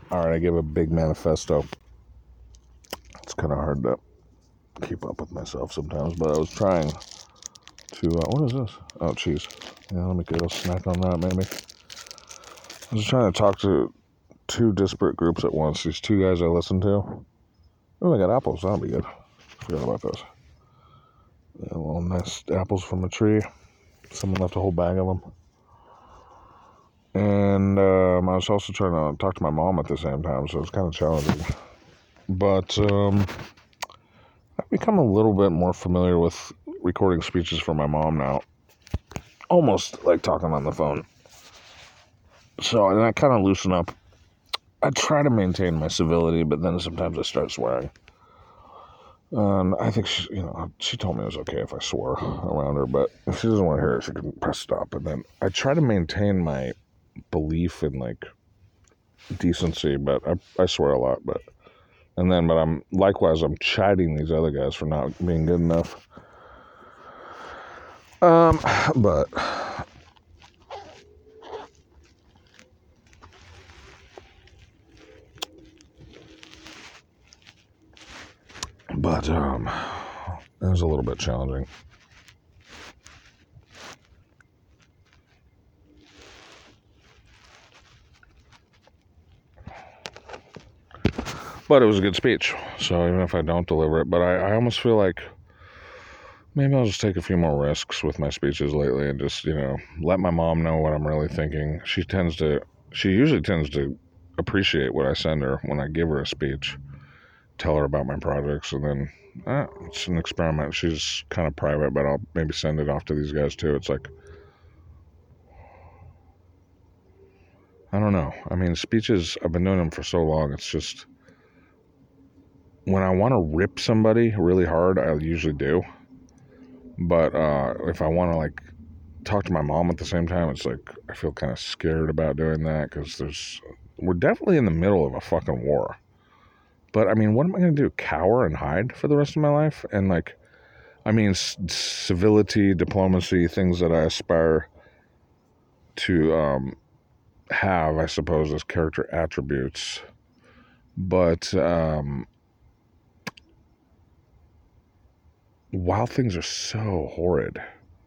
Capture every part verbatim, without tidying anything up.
All right, I gave a big manifesto. It's kind of hard to keep up with myself sometimes, but I was trying to, uh, what is this? Oh, cheese. Yeah, let me get a snack on that, maybe. I was trying to talk to two disparate groups at once. These two guys I listen to. Oh, I got apples. That'll be good. Forgot about those. Yeah, little nice apples from a tree. Someone left a whole bag of them. And um, I was also trying to talk to my mom at the same time, so it was kind of challenging. But um, I've become a little bit more familiar with recording speeches for my mom now. Almost like talking on the phone. So, and I kind of loosen up. I try to maintain my civility, but then sometimes I start swearing. And I think she, you know, she told me it was okay if I swore around her, but if she doesn't want to hear it, she can press stop. And then I try to maintain my belief in like decency, but I, I swear a lot. But and then, but I'm likewise I'm chiding these other guys for not being good enough. Um, but but um, it was a little bit challenging. But it was a good speech, so even if I don't deliver it, but I, I almost feel like maybe I'll just take a few more risks with my speeches lately and just, you know, let my mom know what I'm really thinking. She tends to, she usually tends to appreciate what I send her when I give her a speech, tell her about my projects, and then eh, it's an experiment. She's kind of private, but I'll maybe send it off to these guys too. It's like, I don't know. I mean, speeches, I've been doing them for so long, it's just, when I want to rip somebody really hard, I usually do. But uh, if I want to, like, talk to my mom at the same time, it's like, I feel kind of scared about doing that because there's, we're definitely in the middle of a fucking war. But, I mean, what am I going to do? Cower and hide for the rest of my life? And, like, I mean, c- civility, diplomacy, things that I aspire to um, have, I suppose, as character attributes. But, um, while things are so horrid,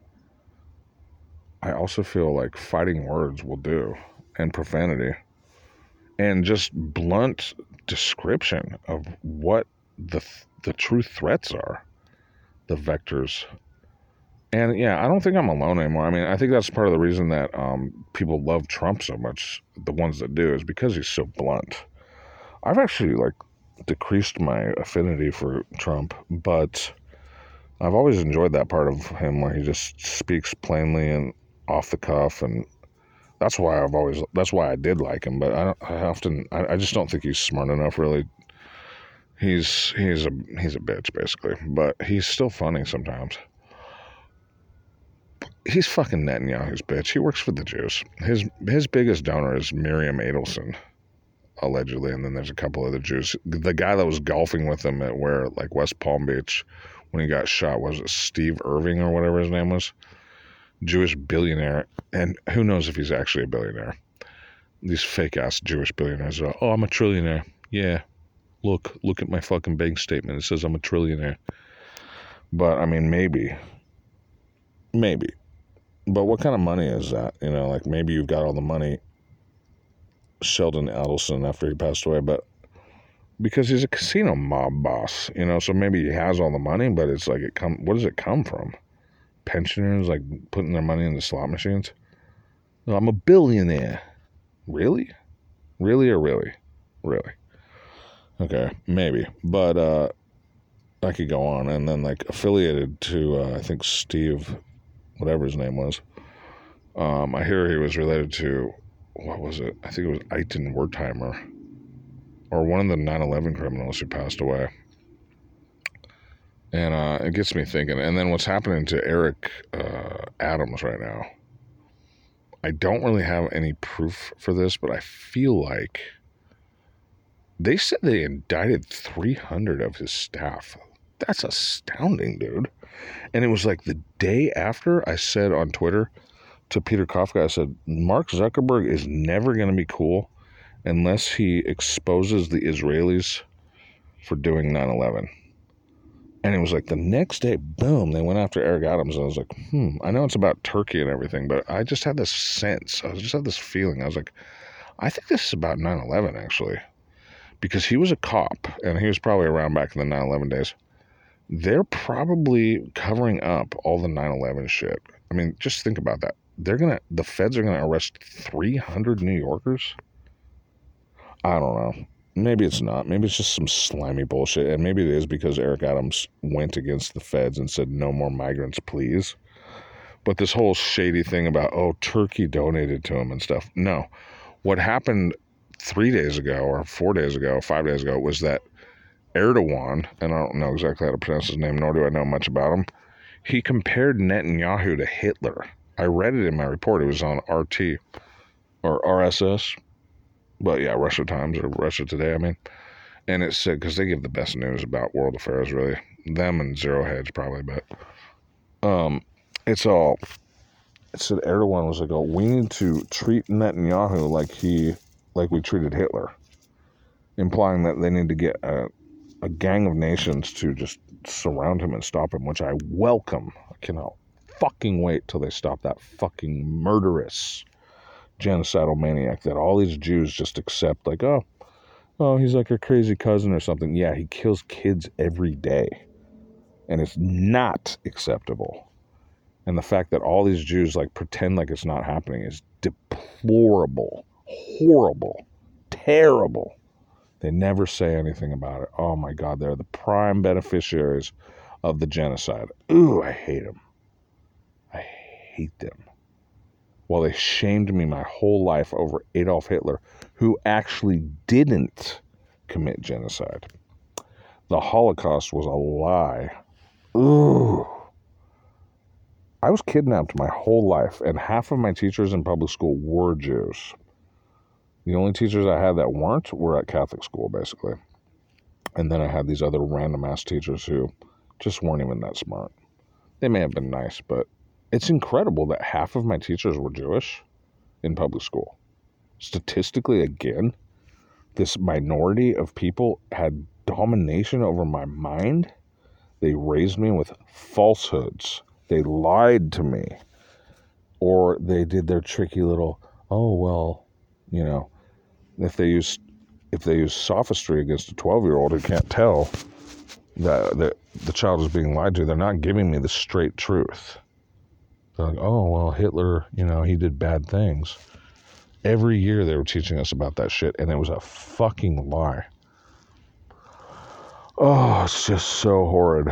I also feel like fighting words will do, and profanity, and just blunt description of what the the true threats are, the vectors. And yeah, I don't think I'm alone anymore. I mean, I think that's part of the reason that um, people love Trump so much, the ones that do, is because he's so blunt. I've actually, like, decreased my affinity for Trump, but I've always enjoyed that part of him where he just speaks plainly and off the cuff, and that's why I've always, that's why I did like him, but I, don't, I often, I, I just don't think he's smart enough, really. He's, he's a, he's a bitch, basically, but he's still funny sometimes. He's fucking Netanyahu's bitch. He works for the Jews. His, his biggest donor is Miriam Adelson, allegedly, and then there's a couple other Jews. The guy that was golfing with him at where, like, West Palm Beach, when he got shot, was it Steve Irving or whatever his name was? Jewish billionaire, and who knows if he's actually a billionaire. These fake-ass Jewish billionaires are, oh, I'm a trillionaire. Yeah, look, look at my fucking bank statement. It says I'm a trillionaire. But, I mean, maybe. Maybe. But what kind of money is that? You know, like, maybe you've got all the money, Sheldon Adelson, after he passed away, but because he's a casino mob boss, you know, so maybe he has all the money, but it's like, it come. What does it come from? Pensioners, like, putting their money in the slot machines? No, I'm a billionaire. Really? Really or really? Really? Okay, maybe. But uh, I could go on. And then, like, affiliated to, uh, I think, Steve, whatever his name was. Um, I hear he was related to, what was it? I think it was Eitan Wertheimer, or one of the nine eleven criminals who passed away. And uh, it gets me thinking. And then what's happening to Eric uh, Adams right now? I don't really have any proof for this, but I feel like they said they indicted three hundred of his staff. That's astounding, dude. And it was like the day after I said on Twitter to Peter Kafka, I said, Mark Zuckerberg is never going to be cool unless he exposes the Israelis for doing nine eleven. And it was like the next day, boom, they went after Eric Adams. And I was like, hmm, I know it's about Turkey and everything, but I just had this sense. I just had this feeling. I was like, I think this is about nine eleven, actually. Because he was a cop, and he was probably around back in the nine eleven days. They're probably covering up all the nine eleven shit. I mean, just think about that. They're going to, the feds are going to arrest three hundred New Yorkers? I don't know. Maybe it's not. Maybe it's just some slimy bullshit. And maybe it is because Eric Adams went against the feds and said, no more migrants, please. But this whole shady thing about, oh, Turkey donated to him and stuff. No. What happened three days ago or four days ago, five days ago, was that Erdogan, and I don't know exactly how to pronounce his name, nor do I know much about him, he compared Netanyahu to Hitler. I read it in my report. It was on R T or R S S. But yeah, Russia Times or Russia Today, I mean. And it said, because they give the best news about world affairs, really. Them and Zero Hedge, probably, but um, it's all, it said Erdogan was like, oh, we need to treat Netanyahu like he, like we treated Hitler. Implying that they need to get a, a gang of nations to just surround him and stop him, which I welcome. I cannot fucking wait till they stop that fucking murderous genocidal maniac that all these Jews just accept, like, oh, oh, he's like a crazy cousin or something. Yeah, he kills kids every day. And it's not acceptable. And the fact that all these Jews, like, pretend like it's not happening is deplorable, horrible, terrible. They never say anything about it. Oh, my God, they're the prime beneficiaries of the genocide. Ooh, I hate them. I hate them. Well, they shamed me my whole life over Adolf Hitler, who actually didn't commit genocide. The Holocaust was a lie. Ooh. I was kidnapped my whole life, and half of my teachers in public school were Jews. The only teachers I had that weren't were at Catholic school, basically. And then I had these other random-ass teachers who just weren't even that smart. They may have been nice, but it's incredible that half of my teachers were Jewish in public school. Statistically, again, this minority of people had domination over my mind. They raised me with falsehoods. They lied to me. Or they did their tricky little, oh, well, you know, if they use if they use sophistry against a twelve-year-old who can't tell that the, the child is being lied to, they're not giving me the straight truth. They're like, oh, well, Hitler, you know, he did bad things. Every year they were teaching us about that shit, and it was a fucking lie. Oh, it's just so horrid.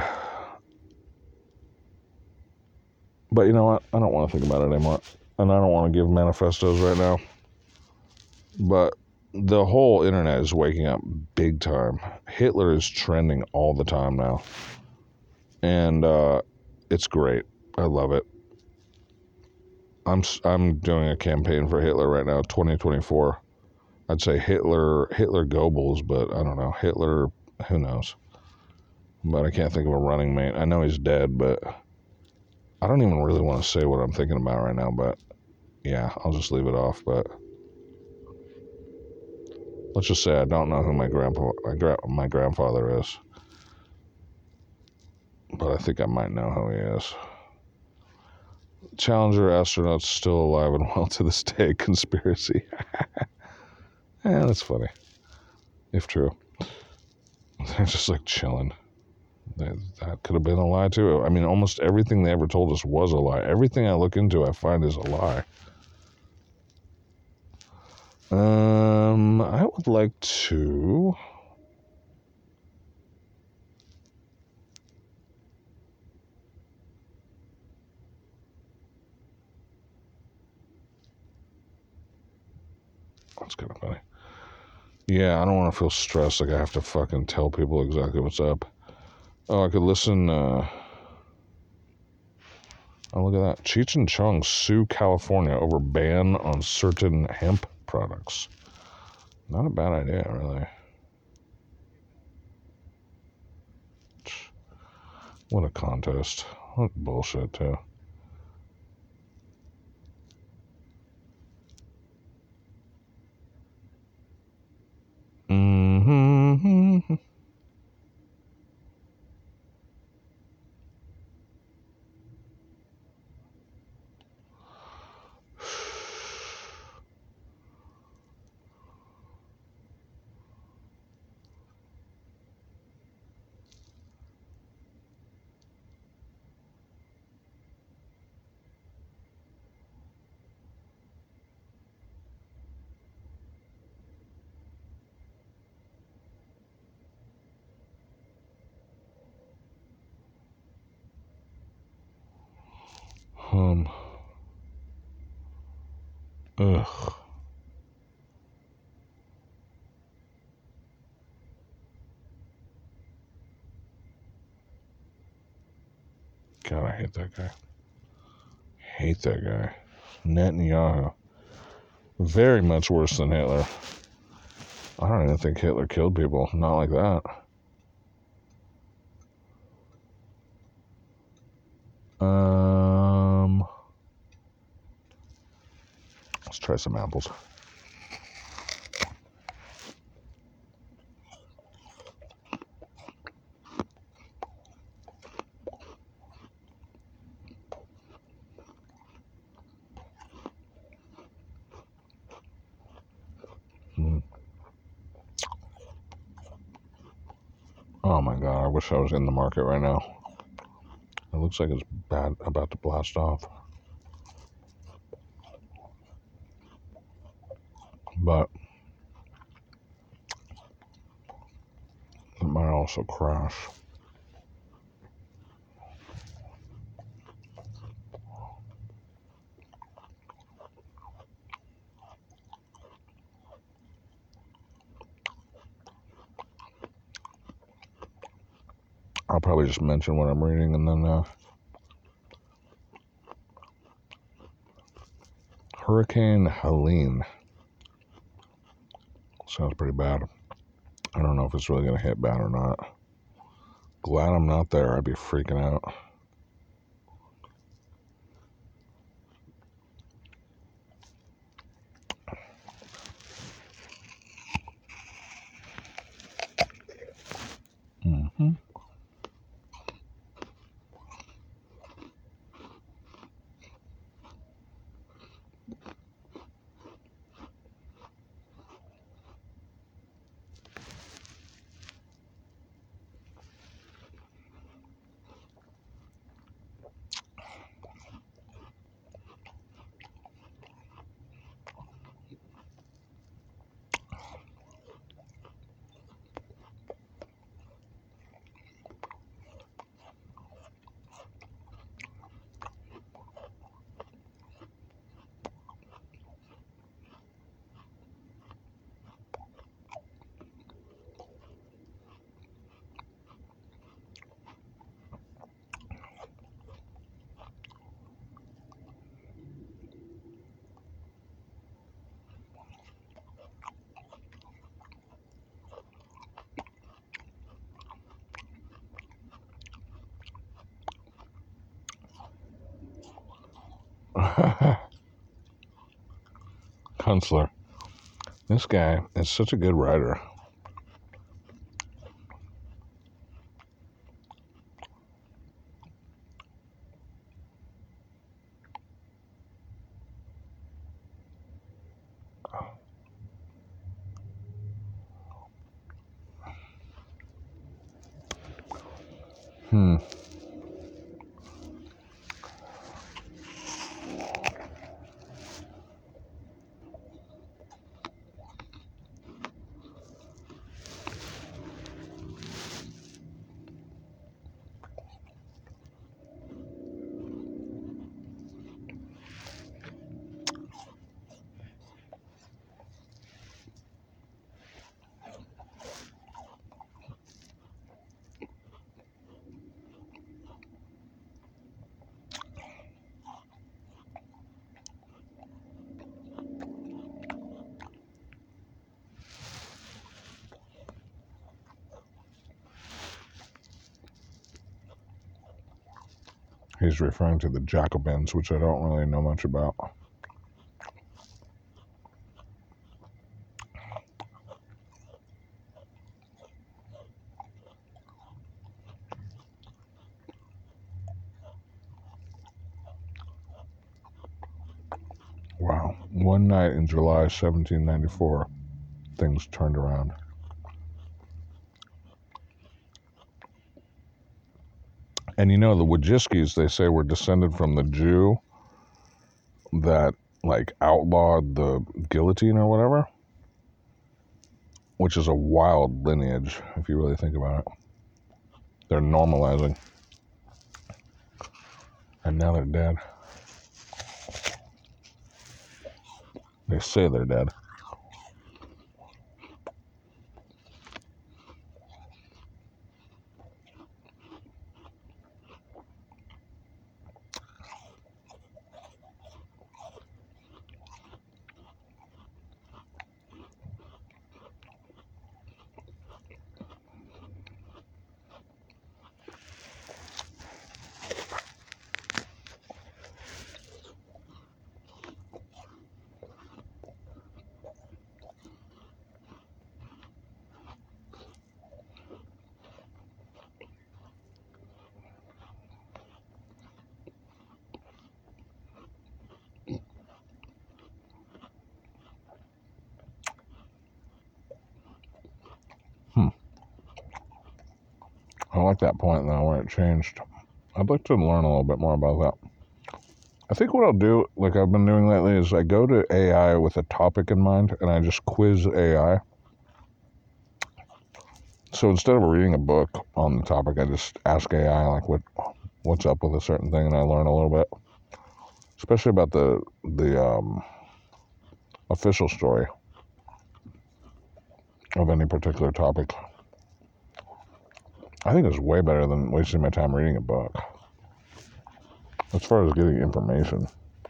But you know what? I don't want to think about it anymore. And I don't want to give manifestos right now. But the whole internet is waking up big time. Hitler is trending all the time now. And uh, it's great. I love it. I'm I'm doing a campaign for Hitler right now, twenty twenty-four. I'd say Hitler, Hitler Goebbels, but I don't know. Hitler, who knows? But I can't think of a running mate. I know he's dead, but I don't even really want to say what I'm thinking about right now, but yeah, I'll just leave it off. But let's just say I don't know who my grandpa, my, gra- my grandfather is, but I think I might know who he is. Challenger astronaut's still alive and well to this day. Conspiracy. Yeah, that's funny. If true. They're just like chilling. That, that could have been a lie too. I mean, almost everything they ever told us was a lie. Everything I look into, I find is a lie. Um, I would like to... That's kind of funny. Yeah, I don't want to feel stressed like I have to fucking tell people exactly what's up. Oh, I could listen, uh... oh, look at that. Cheech and Chong sue California over ban on certain hemp products. Not a bad idea, really. What a contest. What bullshit, too. Um. Ugh. God, I hate that guy. Hate that guy. Netanyahu. Very much worse than Hitler. I don't even think Hitler killed people. Not like that. Um, let's try some apples. Mm. Oh my God, I wish I was in the market right now. It looks like it's bad, about to blast off. But it might also crash. I'll probably just mention what I'm reading and then uh, Hurricane Helene. Sounds pretty bad. I don't know if it's really going to hit bad or not. Glad I'm not there. I'd be freaking out. Mm-hmm. Kunstler. This guy is such a good writer. Hmm. He's referring to the Jacobins, which I don't really know much about. Wow. One night in July seventeen ninety-four, things turned around. And you know, the Wojcicki's, they say, were descended from the Jew that, like, outlawed the guillotine or whatever, which is a wild lineage, if you really think about it. They're normalizing. And now they're dead. They say they're dead. Hmm. I like that point, though, where it changed. I'd like to learn a little bit more about that. I think what I'll do, like I've been doing lately, is I go to A I with a topic in mind, and I just quiz A I. So instead of reading a book on the topic, I just ask A I, like, what what's up with a certain thing, and I learn a little bit. Especially about the, the um, official story of any particular topic. I think it's way better than wasting my time reading a book. As far as getting information.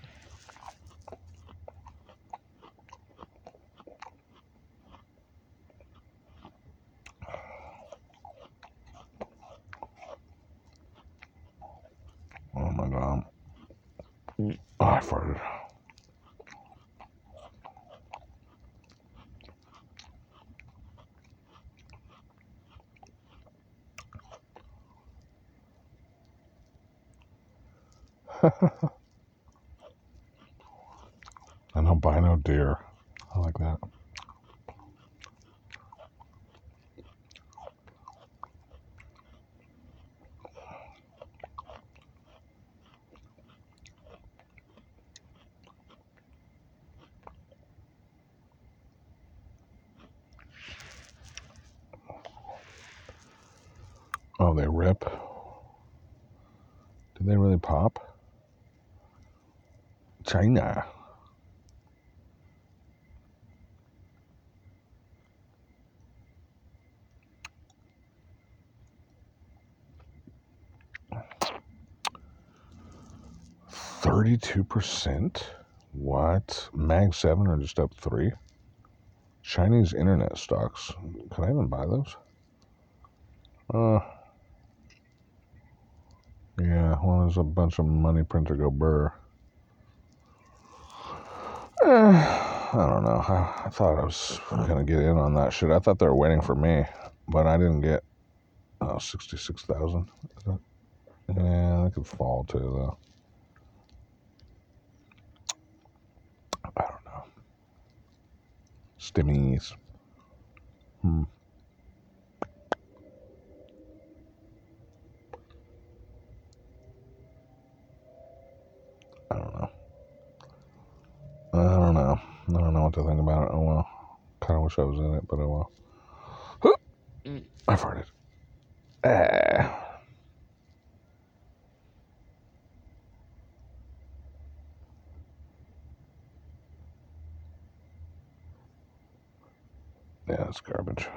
Oh my god. Oh, I farted. An albino deer. I like that. Oh, they rip. Did they really pop? China. thirty-two percent? What? Mag seven are just up three? Chinese internet stocks. Can I even buy those? Uh, yeah, well, there's a bunch of money printer go burr. Eh, I don't know. I, I thought I was going to get in on that shit. I thought they were waiting for me, but I didn't get oh, sixty-six thousand. Yeah, they could fall too, though. I don't know. Stimmies. Hmm. I don't know. I don't know. I don't know what to think about it. Oh well. Kind of wish I was in it, but oh well. Huh! I farted. Ah. Yeah, that's garbage.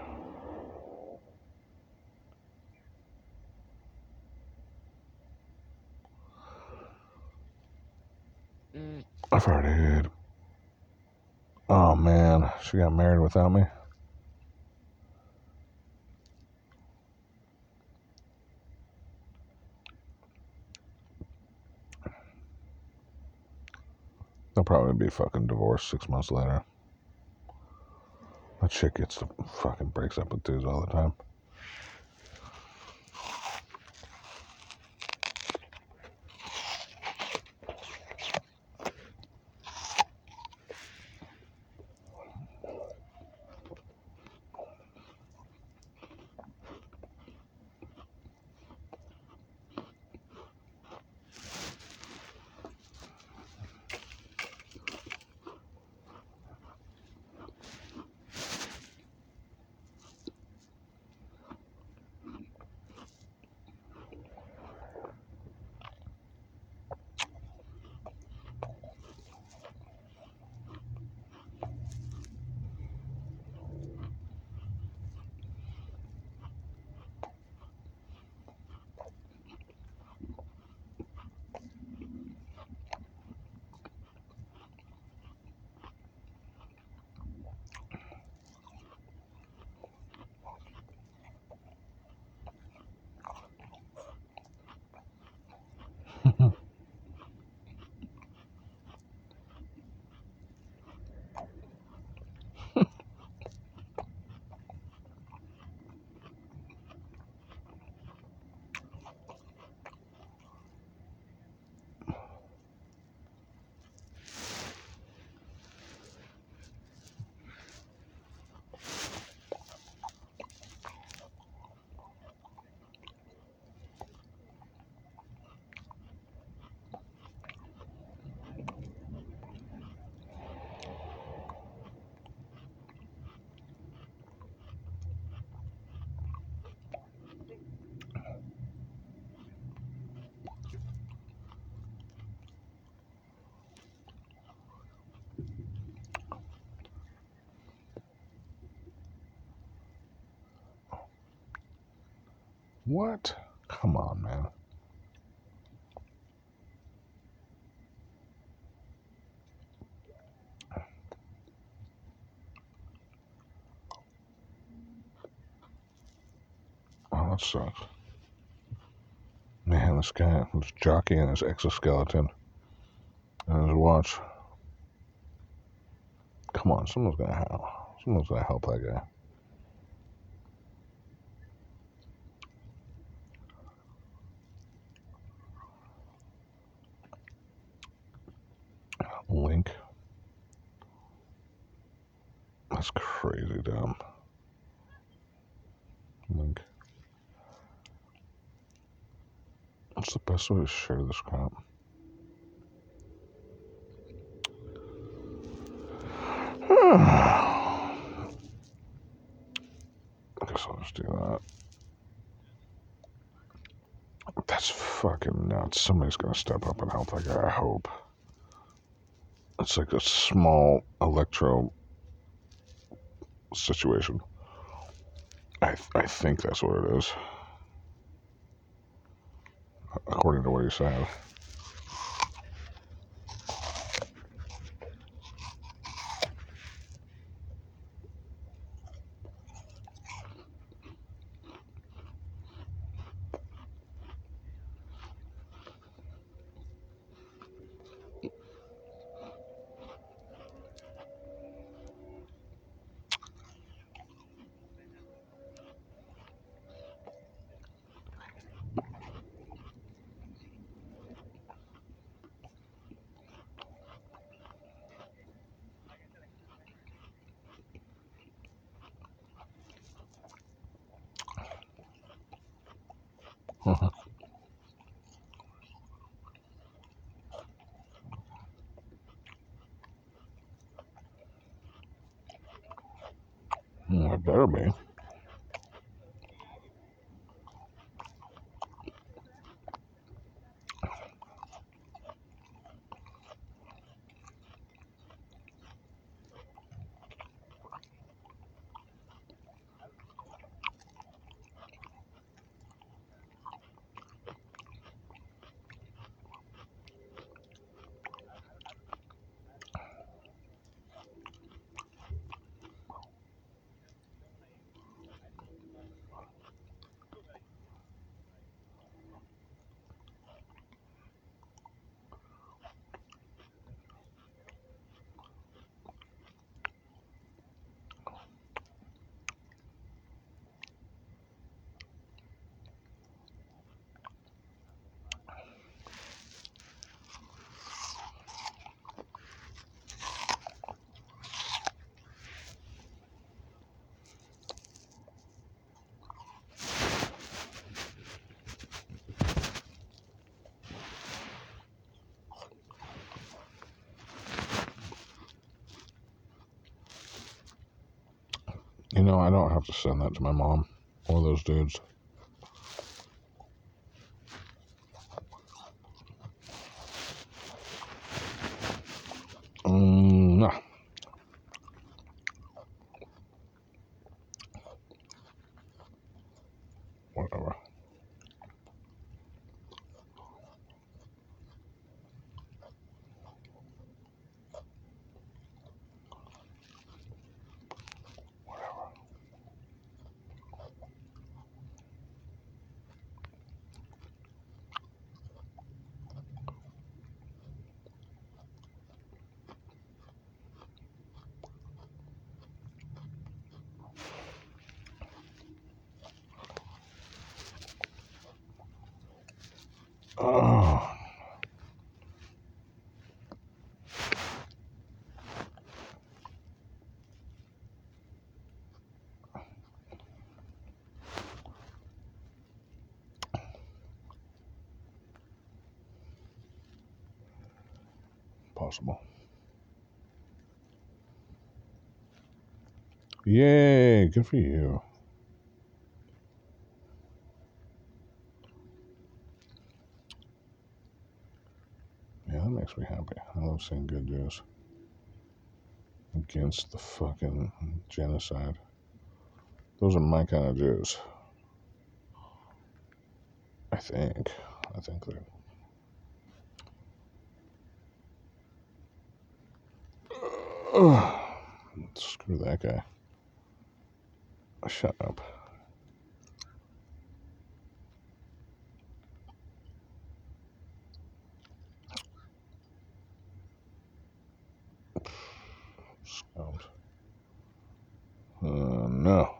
I farted. Oh man, she got married without me. They'll probably be fucking divorced six months later. That chick gets to fucking breaks up with dudes all the time. What? Come on, man. Oh, that sucks. Man, this guy was jockeying his exoskeleton and his watch. Come on, someone's gonna help. Someone's gonna help that guy. Link. That's crazy dumb. Link. What's the best way to share this crap? I guess I'll just do that. That's fucking nuts. Somebody's gonna step up and help that guy, I hope. It's like a small electro situation. I I think that's what it is. According to what he said. Well, it better be. You know, I don't have to send that to my mom or those dudes. Mm, nah. Whatever. Oh. Possible. Yay, good for you. Yeah, that makes me happy. I love seeing good news against the fucking genocide. Those are my kind of Jews. I think. I think that. Uh, screw that guy. Shut up. Scout. Uh, no.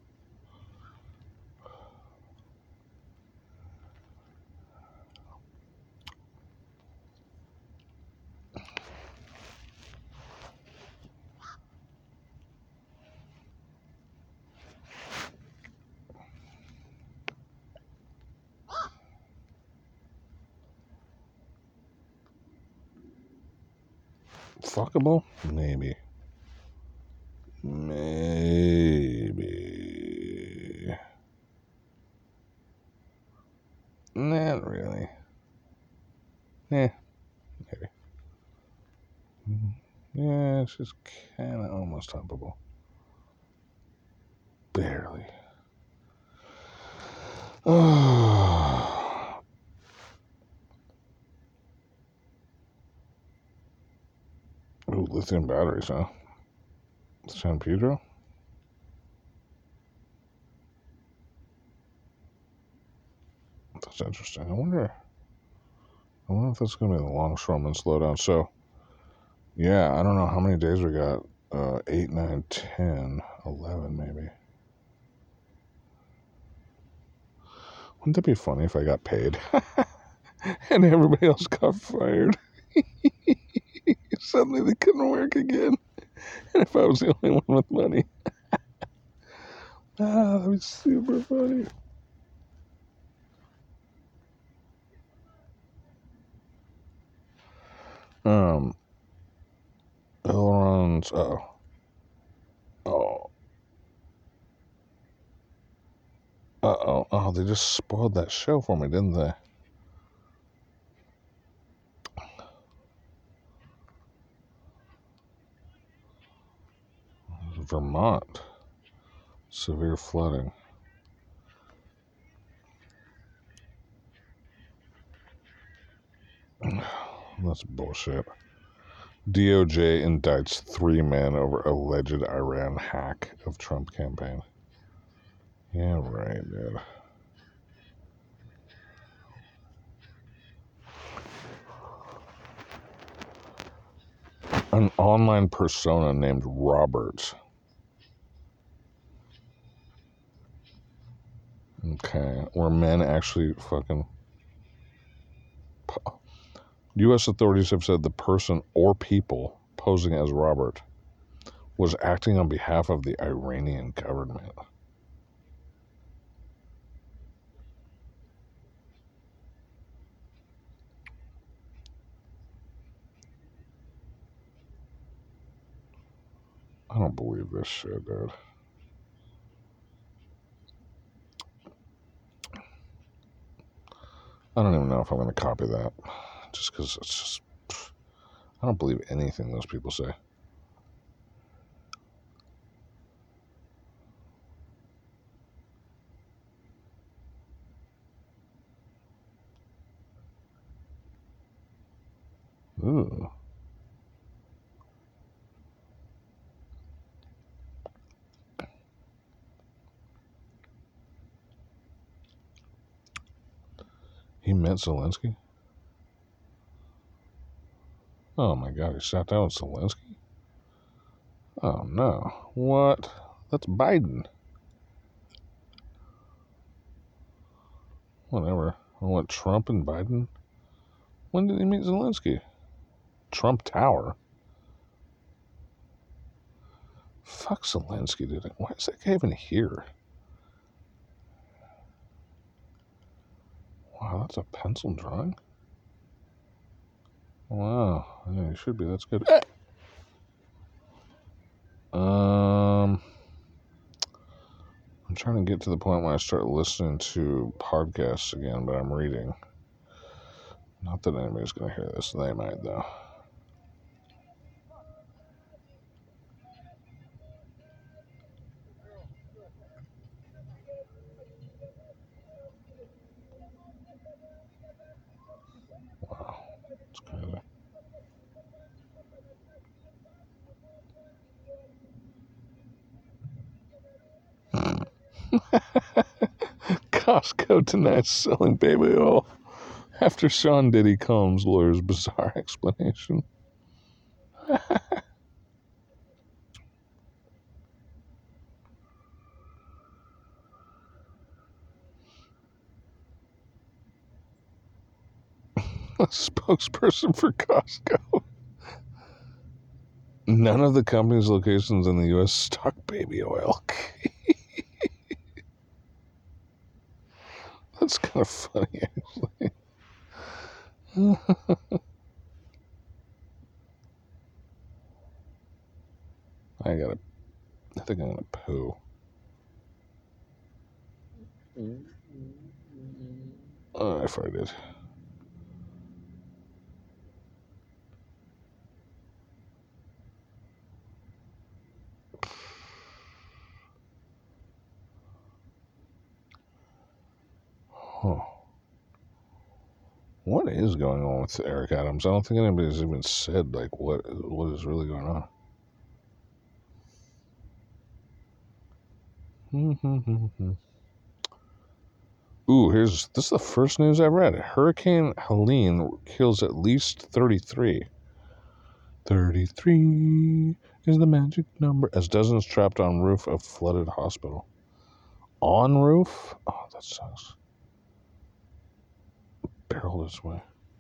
Fuckable? Maybe. Maybe. Not really. Eh, maybe. Yeah, it's just kind of almost humpable. Barely. Oh. Ooh, lithium batteries, huh? San Pedro? That's interesting. I wonder. I wonder if that's going to be the longshoreman slowdown. So, yeah, I don't know how many days we got. Uh, eight, nine, ten, eleven, maybe. Wouldn't that be funny if I got paid and everybody else got fired? Suddenly they couldn't work again. And if I was the only one with money. Ah, that was super funny. Um, ailerons. Oh. Oh. Uh oh. Oh, they just spoiled that show for me, didn't they? Vermont. Severe flooding. That's bullshit. D O J indicts three men over alleged Iran hack of Trump campaign. Yeah, right, dude. An online persona named Robert. Okay, where men actually fucking. U S authorities have said the person or people posing as Robert was acting on behalf of the Iranian government. I don't believe this shit, dude. I don't even know if I'm going to copy that. Just because it's just. I don't believe anything those people say. Ooh. He met Zelensky? Oh my god, he sat down with Zelensky? Oh no. What? That's Biden. Whatever. I want Trump and Biden? When did he meet Zelensky? Trump Tower? Fuck Zelensky, dude. Why is that guy even here? Wow, that's a pencil drawing? Wow. Yeah, he should be. That's good. Um, I'm trying to get to the point where I start listening to podcasts again, but I'm reading. Not that anybody's going to hear this. They might, though. Costco denies selling baby oil after Sean Diddy Combs' lawyer's bizarre explanation. A spokesperson for Costco. None of the company's locations in the U S stock baby oil. That's kind of funny, actually. I gotta, I think I'm gonna poo. Oh, I farted. Huh. What is going on with Eric Adams? I don't think anybody's even said, like, what what is really going on. Ooh, here's, this is the first news I've read. Hurricane Helene kills at least thirty-three. thirty-three is the magic number. As dozens trapped on roof of flooded hospital. On roof? Oh, that sucks. Barrel this way.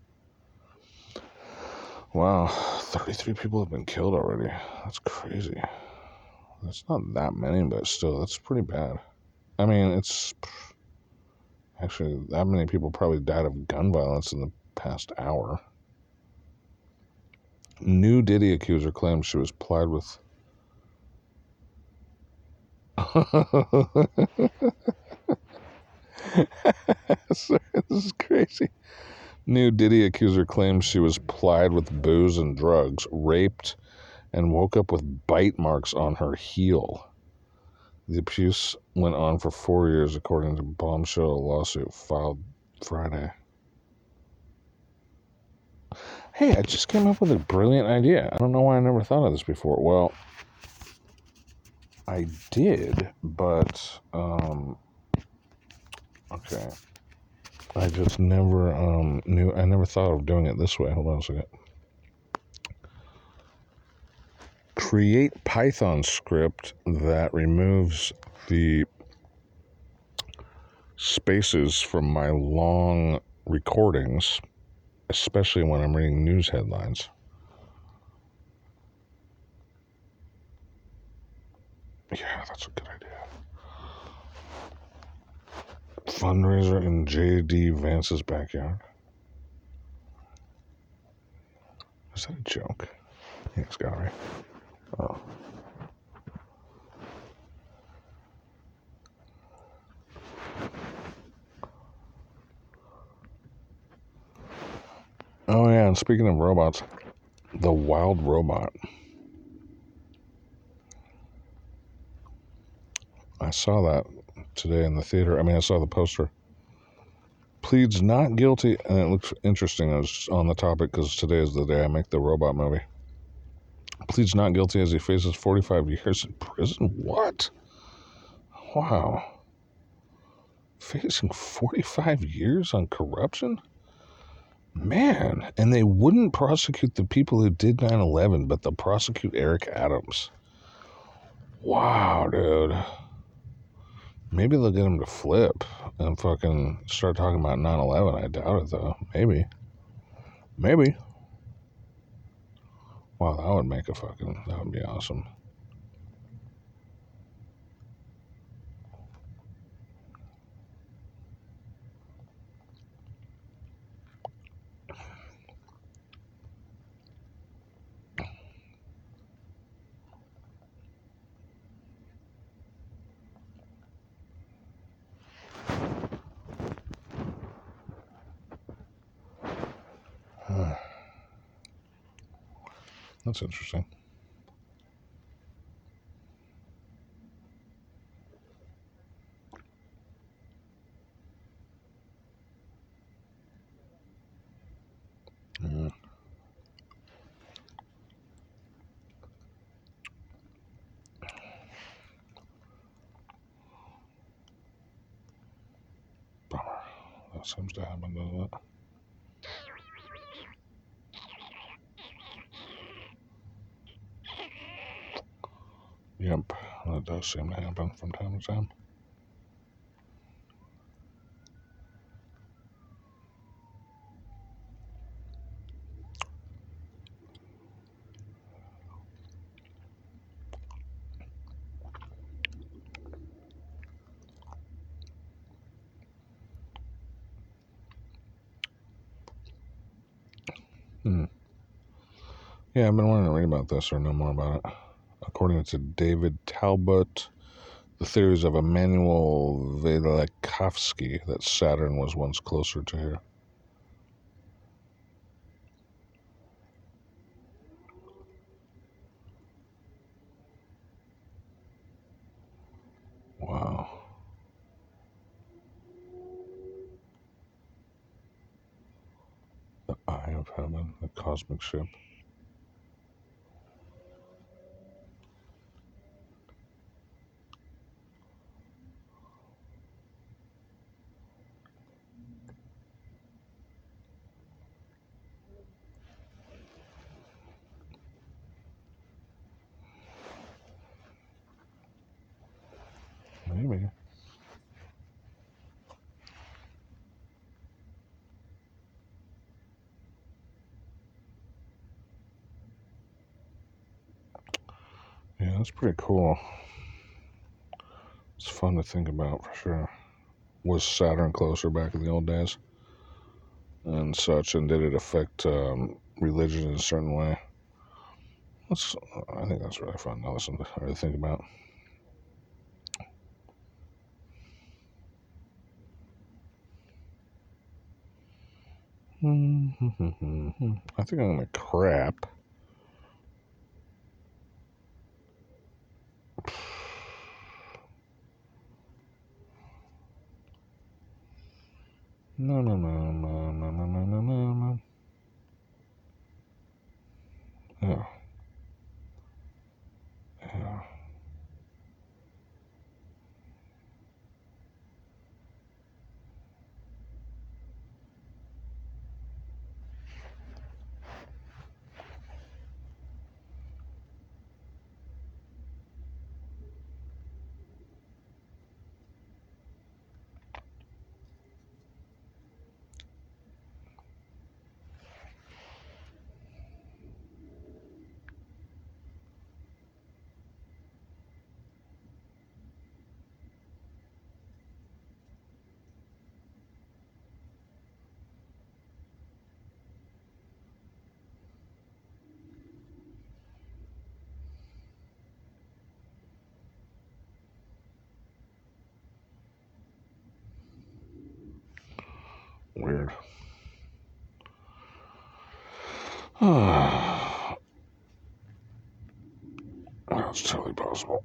Wow, thirty-three people have been killed already. That's crazy. That's not that many, but still, that's pretty bad. I mean, it's... Actually, that many people probably died of gun violence in the past hour. New Diddy accuser claims she was plied with... Sorry, this is crazy. New Diddy accuser claims she was plied with booze and drugs, raped, and woke up with bite marks on her heel. The abuse went on for four years, according to Bombshell lawsuit filed Friday. Hey, I just came up with a brilliant idea. I don't know why I never thought of this before. Well, I did, but, um, okay. I just never, um, knew, I never thought of doing it this way. Hold on a second. Create Python script that removes the spaces from my long recordings, especially when I'm reading news headlines. Yeah, that's a good idea. Fundraiser in J D Vance's backyard. Is that a joke? Thanks, Gary. Oh. Oh, yeah, and speaking of robots, the Wild Robot. I saw that today in the theater. I mean, I saw the poster. Pleads not guilty, and it looks interesting. I was on the topic because today is the day I make the robot movie. Pleads not guilty as he faces forty-five years in prison. What? Wow. Facing forty-five years on corruption? Man, and they wouldn't prosecute the people who did nine eleven, but they'll prosecute Eric Adams. Wow, dude. Maybe they'll get him to flip and fucking start talking about nine eleven. I doubt it, though. Maybe. Maybe. Wow, that would make a fucking... That would be awesome. That's interesting. Mm. seems to happen, doesn't it? Yep, that does seem to happen from time to time. Hmm. Yeah, I've been wanting to read about this or know more about it. According to David Talbot, the theories of Immanuel Velikovsky that Saturn was once closer to here. Wow. The Eye of Heaven, the cosmic ship. Maybe. Yeah, that's pretty cool. It's fun to think about for sure. Was Saturn closer back in the old days and such, and did it affect um, religion in a certain way? That's, I think that's really fun to listen to or to think about. I think I'm gonna crap. No, no, no, no, no, no, no, no, no, no. Yeah. Yeah. Weird. That's totally possible.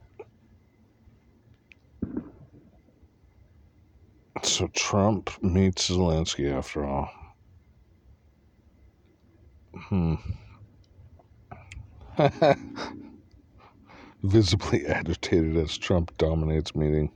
So Trump meets Zelensky after all. Hmm. Visibly agitated as Trump dominates meeting.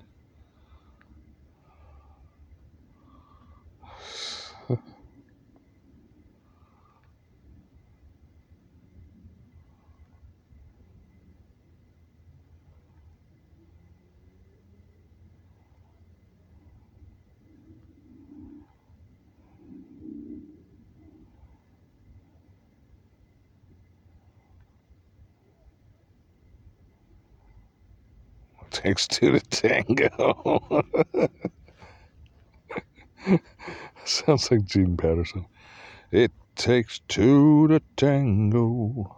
Takes two to tango. Sounds like Gene Patterson. It takes two to tango.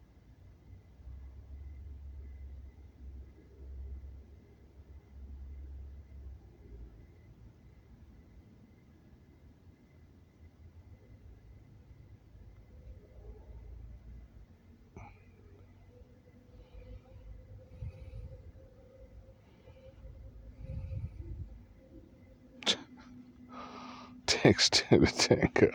Takes two to tango.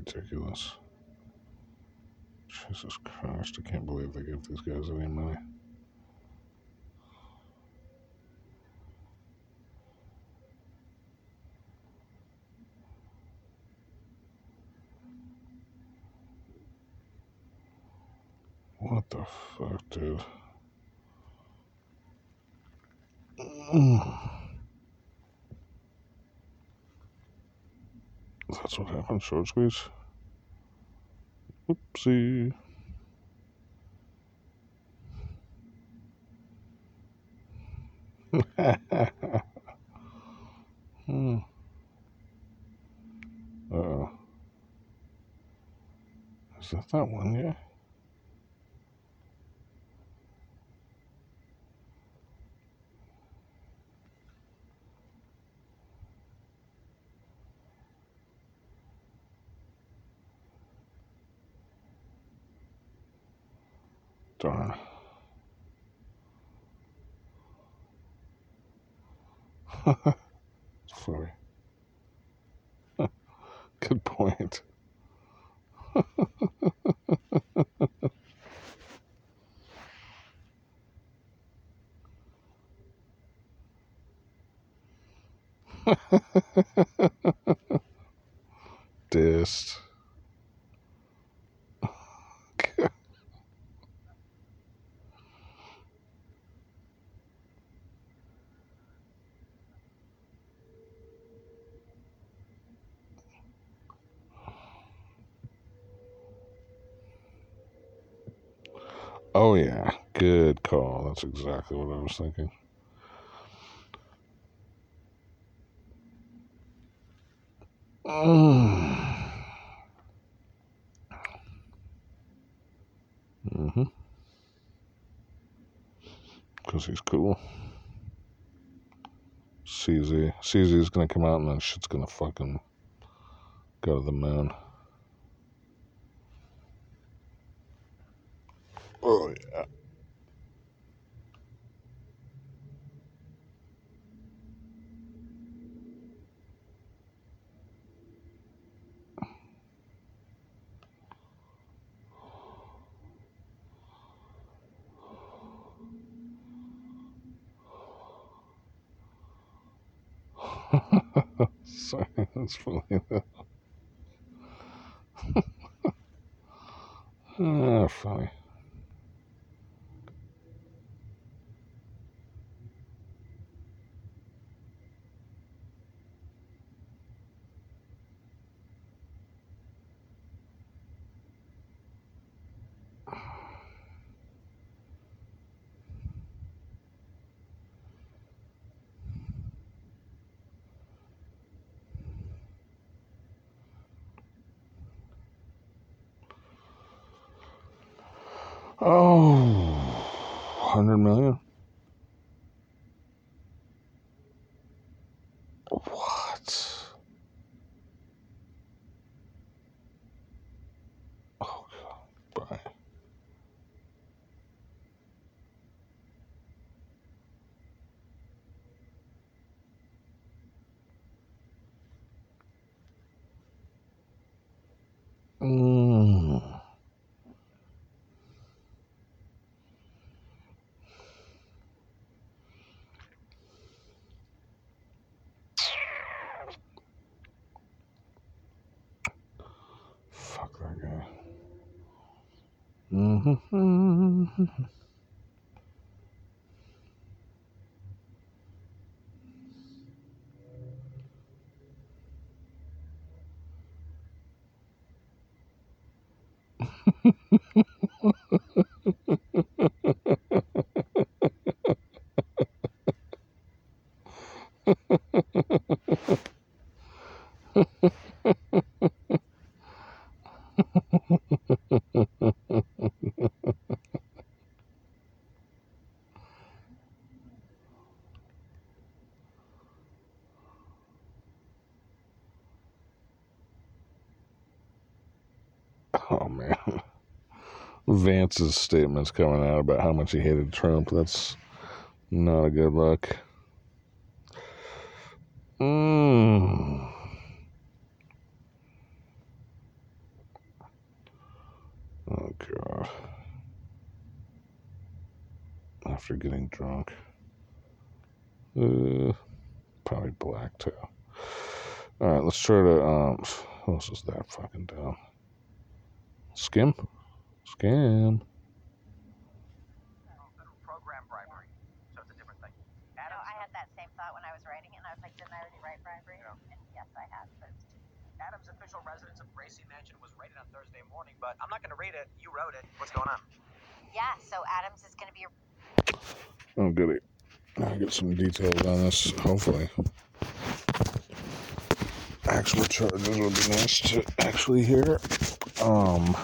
ridiculous. Jesus Christ, I can't believe they give these guys any money. What the fuck, dude? That's what happened, short squeeze. Oopsie. hmm. Uh-oh. Is that that one, yeah? Darn. Sorry. Good point. Dist. Oh, yeah. Good call. That's exactly what I was thinking. Mm-hmm. Because he's cool. C Z. C Z is going to come out and then shit's going to fucking go to the moon. Oh, yeah. Sorry, that's funny. Ah, funny. Oh, one hundred million? What? Oh, God. Bye. Mm. Fuck that guy. Mm-hmm. Oh, man. Vance's statements coming out about how much he hated Trump. That's not a good look. Mm. Oh, God. After getting drunk. Uh, probably black, too. Alright, let's try to, um, what else is that fucking dumb? Skim? Skim. Program bribery. So it's a different thing. Adams, No, I had that same thought when I was writing it, and I was like, didn't I already write bribery? Yeah. And yes, I had, but it's just... Adams' official residence of Gracie Mansion was raided on Thursday morning, but I'm not going to read it. You wrote it. What's going on? Yeah, so Adams is going to be... Oh, goody. I'll get some details on this, hopefully. Actual charges would be nice to actually hear. Um,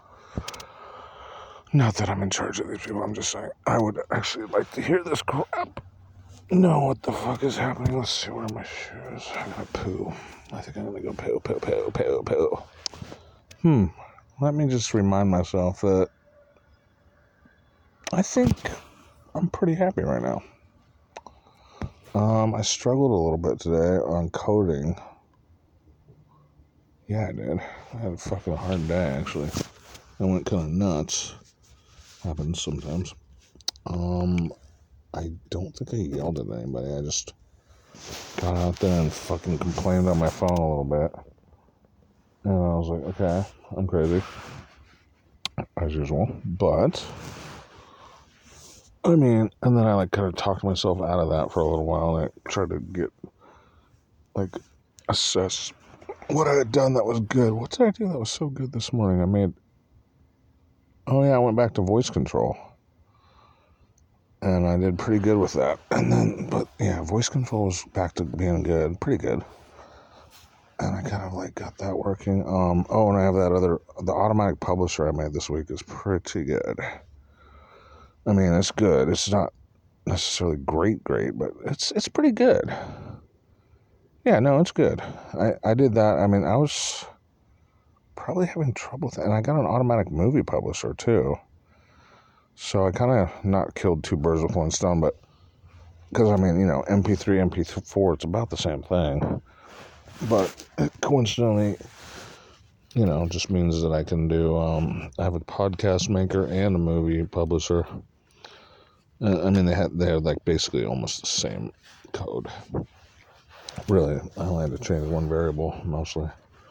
not that I'm in charge of these people, I'm just saying, I would actually like to hear this crap. Know what the fuck is happening. Let's see, where are my shoes? I'm gonna poo. I think I'm gonna go poo, poo, poo, poo, poo. Hmm. Let me just remind myself that I think I'm pretty happy right now. Um, I struggled a little bit today on coding. Yeah, I did. I had a fucking hard day, actually. I went kind of nuts. Happens sometimes. Um, I don't think I yelled at anybody. I just got out there and fucking complained on my phone a little bit. And I was like, okay, I'm crazy. As usual. But, I mean, and then I like kind of talked myself out of that for a little while. And I tried to get, like, assess what I had done that was good. What did I do that was so good this morning? I made, oh yeah, I went back to voice control. And I did pretty good with that. And then, but yeah, voice control was back to being good, pretty good. And I kind of like got that working. Um, oh, and I have that other, the automatic publisher I made this week is pretty good. I mean, it's good. It's not necessarily great, great, but it's it's pretty good. Yeah, no, it's good. I, I did that. I mean, I was probably having trouble with it. And I got an automatic movie publisher too. So I kind of not killed two birds with one stone, but because, I mean, you know, M P three, M P four, it's about the same thing. But it coincidentally, you know, just means that I can do, um, I have a podcast maker and a movie publisher. Uh, I mean, they had, they had like basically almost the same code. Really, I only had to change one variable, mostly.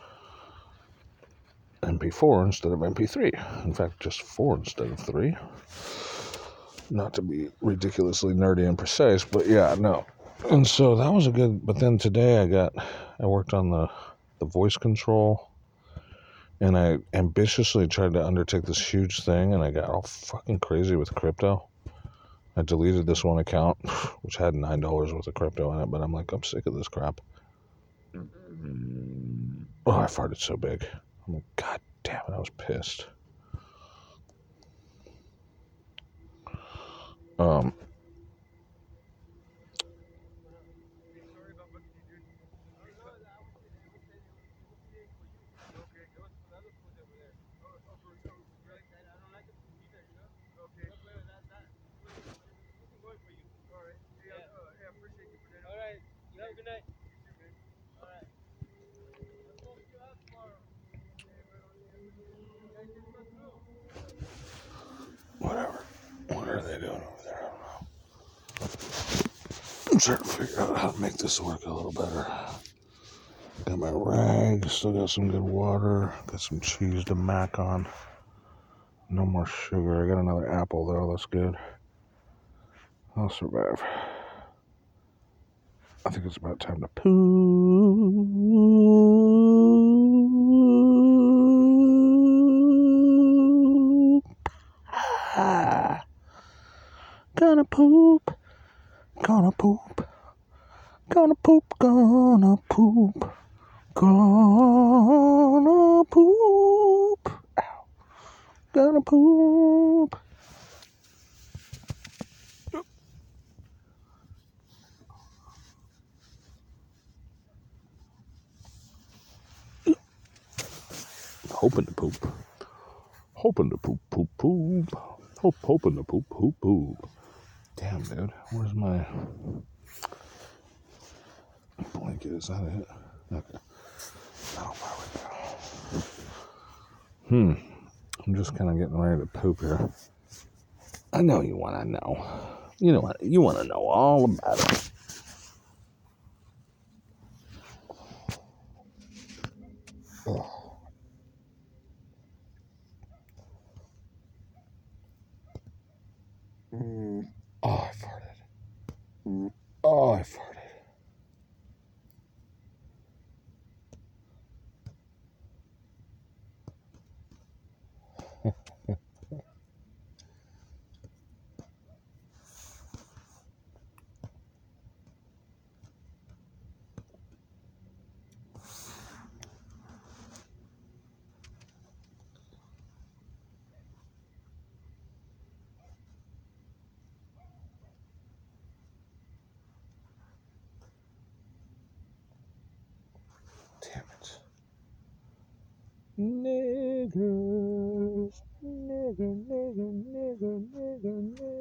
M P four instead of M P three. In fact, just four instead of three. Not to be ridiculously nerdy and precise, but yeah, no. And so that was a good, but then today I got, I worked on the, the voice control, and I ambitiously tried to undertake this huge thing, and I got all fucking crazy with crypto. I deleted this one account, which had nine dollars worth of crypto in it, but I'm like, I'm sick of this crap. Oh, I farted so big. I'm like, God damn it, I was pissed. Um, whatever. What are they doing over there? I don't know. I'm trying to figure out how to make this work a little better. Got my rag, still got some good water, got some cheese to mac on. No more sugar. I got another apple though, that's good. I'll survive. I think it's about time to poop. Ah, gonna poop, gonna poop, gonna poop, gonna poop, gonna poop, ow, gonna poop. Hoping to poop. Hoping to poop, poop, poop. Hope, hoping to poop, poop, poop. Damn, dude. Where's my blanket? Is that it? Okay. Oh, there we go. Hmm. I'm just kind of getting ready to poop here. I know you want to know. You know what? You want to know all about it. Oh. Mm. Oh, I farted. Mm. Oh, I farted. Damn it. Niggers, nigger, nigger, nigger, nigger,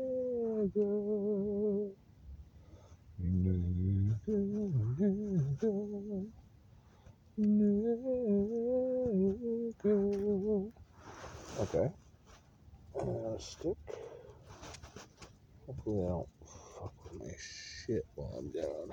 nigger. Nigger, nigger, nigger. Okay. Uh, stick. Hopefully I don't fuck with my shit while I'm down.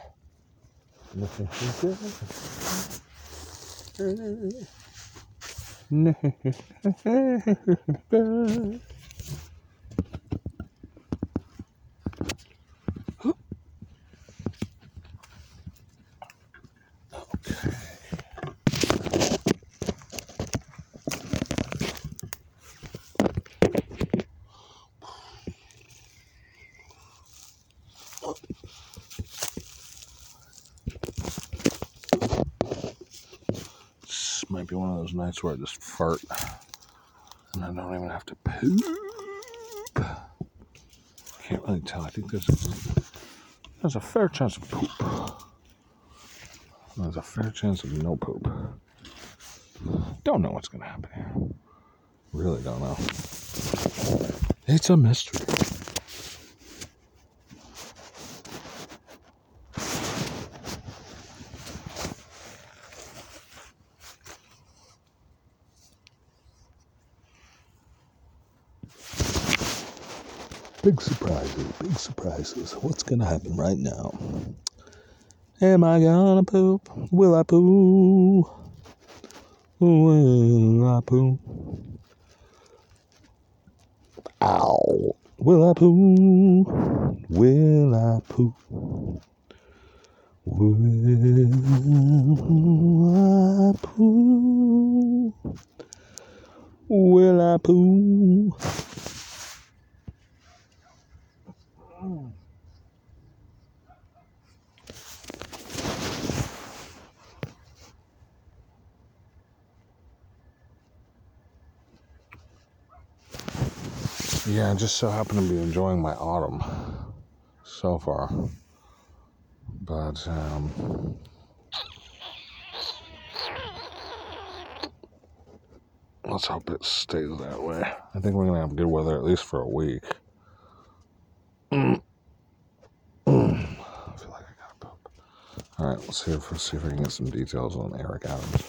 This might be one of those nights where I just fart and I don't even have to poop. Can't really tell. I think there's a, there's a fair chance of poop. There's a fair chance of no poop. Don't know what's going to happen here. Really don't know. It's a mystery. Big surprises, big surprises. What's going to happen right now? Am I gonna poop? Will I poo? Will I poo? Ow. Will I poo? Will I poo? Will I poo? Will I poo? Yeah, I just so happen to be enjoying my autumn so far. But, um... let's hope it stays that way. I think we're going to have good weather at least for a week. Mm. Mm. I feel like I gotta poop. Alright, let's see if, let's see if we can get some details on Eric Adams.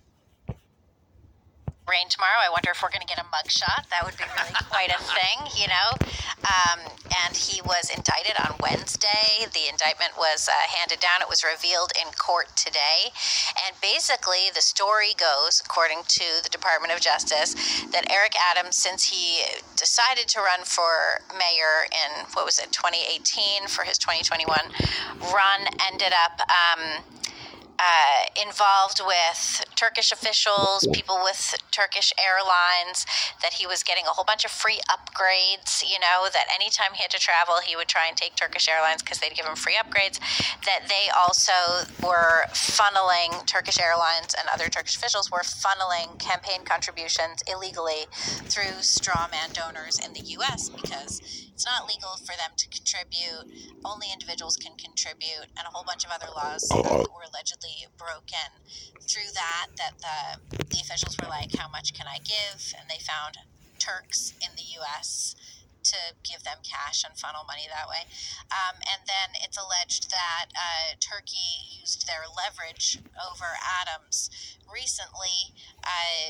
Rain tomorrow. I wonder if we're going to get a mugshot. That would be really quite a thing, you know. Um, and he was indicted on Wednesday. The indictment was uh, handed down. It was revealed in court today. And basically, the story goes, according to the Department of Justice, that Eric Adams, since he decided to run for mayor in, what was it, twenty eighteen for his twenty twenty-one run, ended up... Um, Uh, involved with Turkish officials, people with Turkish Airlines, that he was getting a whole bunch of free upgrades, you know, that anytime he had to travel, he would try and take Turkish Airlines because they'd give him free upgrades, that they also were funneling, Turkish Airlines and other Turkish officials were funneling campaign contributions illegally through straw man donors in the U S because it's not legal for them to contribute. Only individuals can contribute, and a whole bunch of other laws uh, were allegedly broken through that, that the, the officials were like, how much can I give? And they found Turks in the U S to give them cash and funnel money that way. Um, and then it's alleged that uh, Turkey used their leverage over Adams recently uh,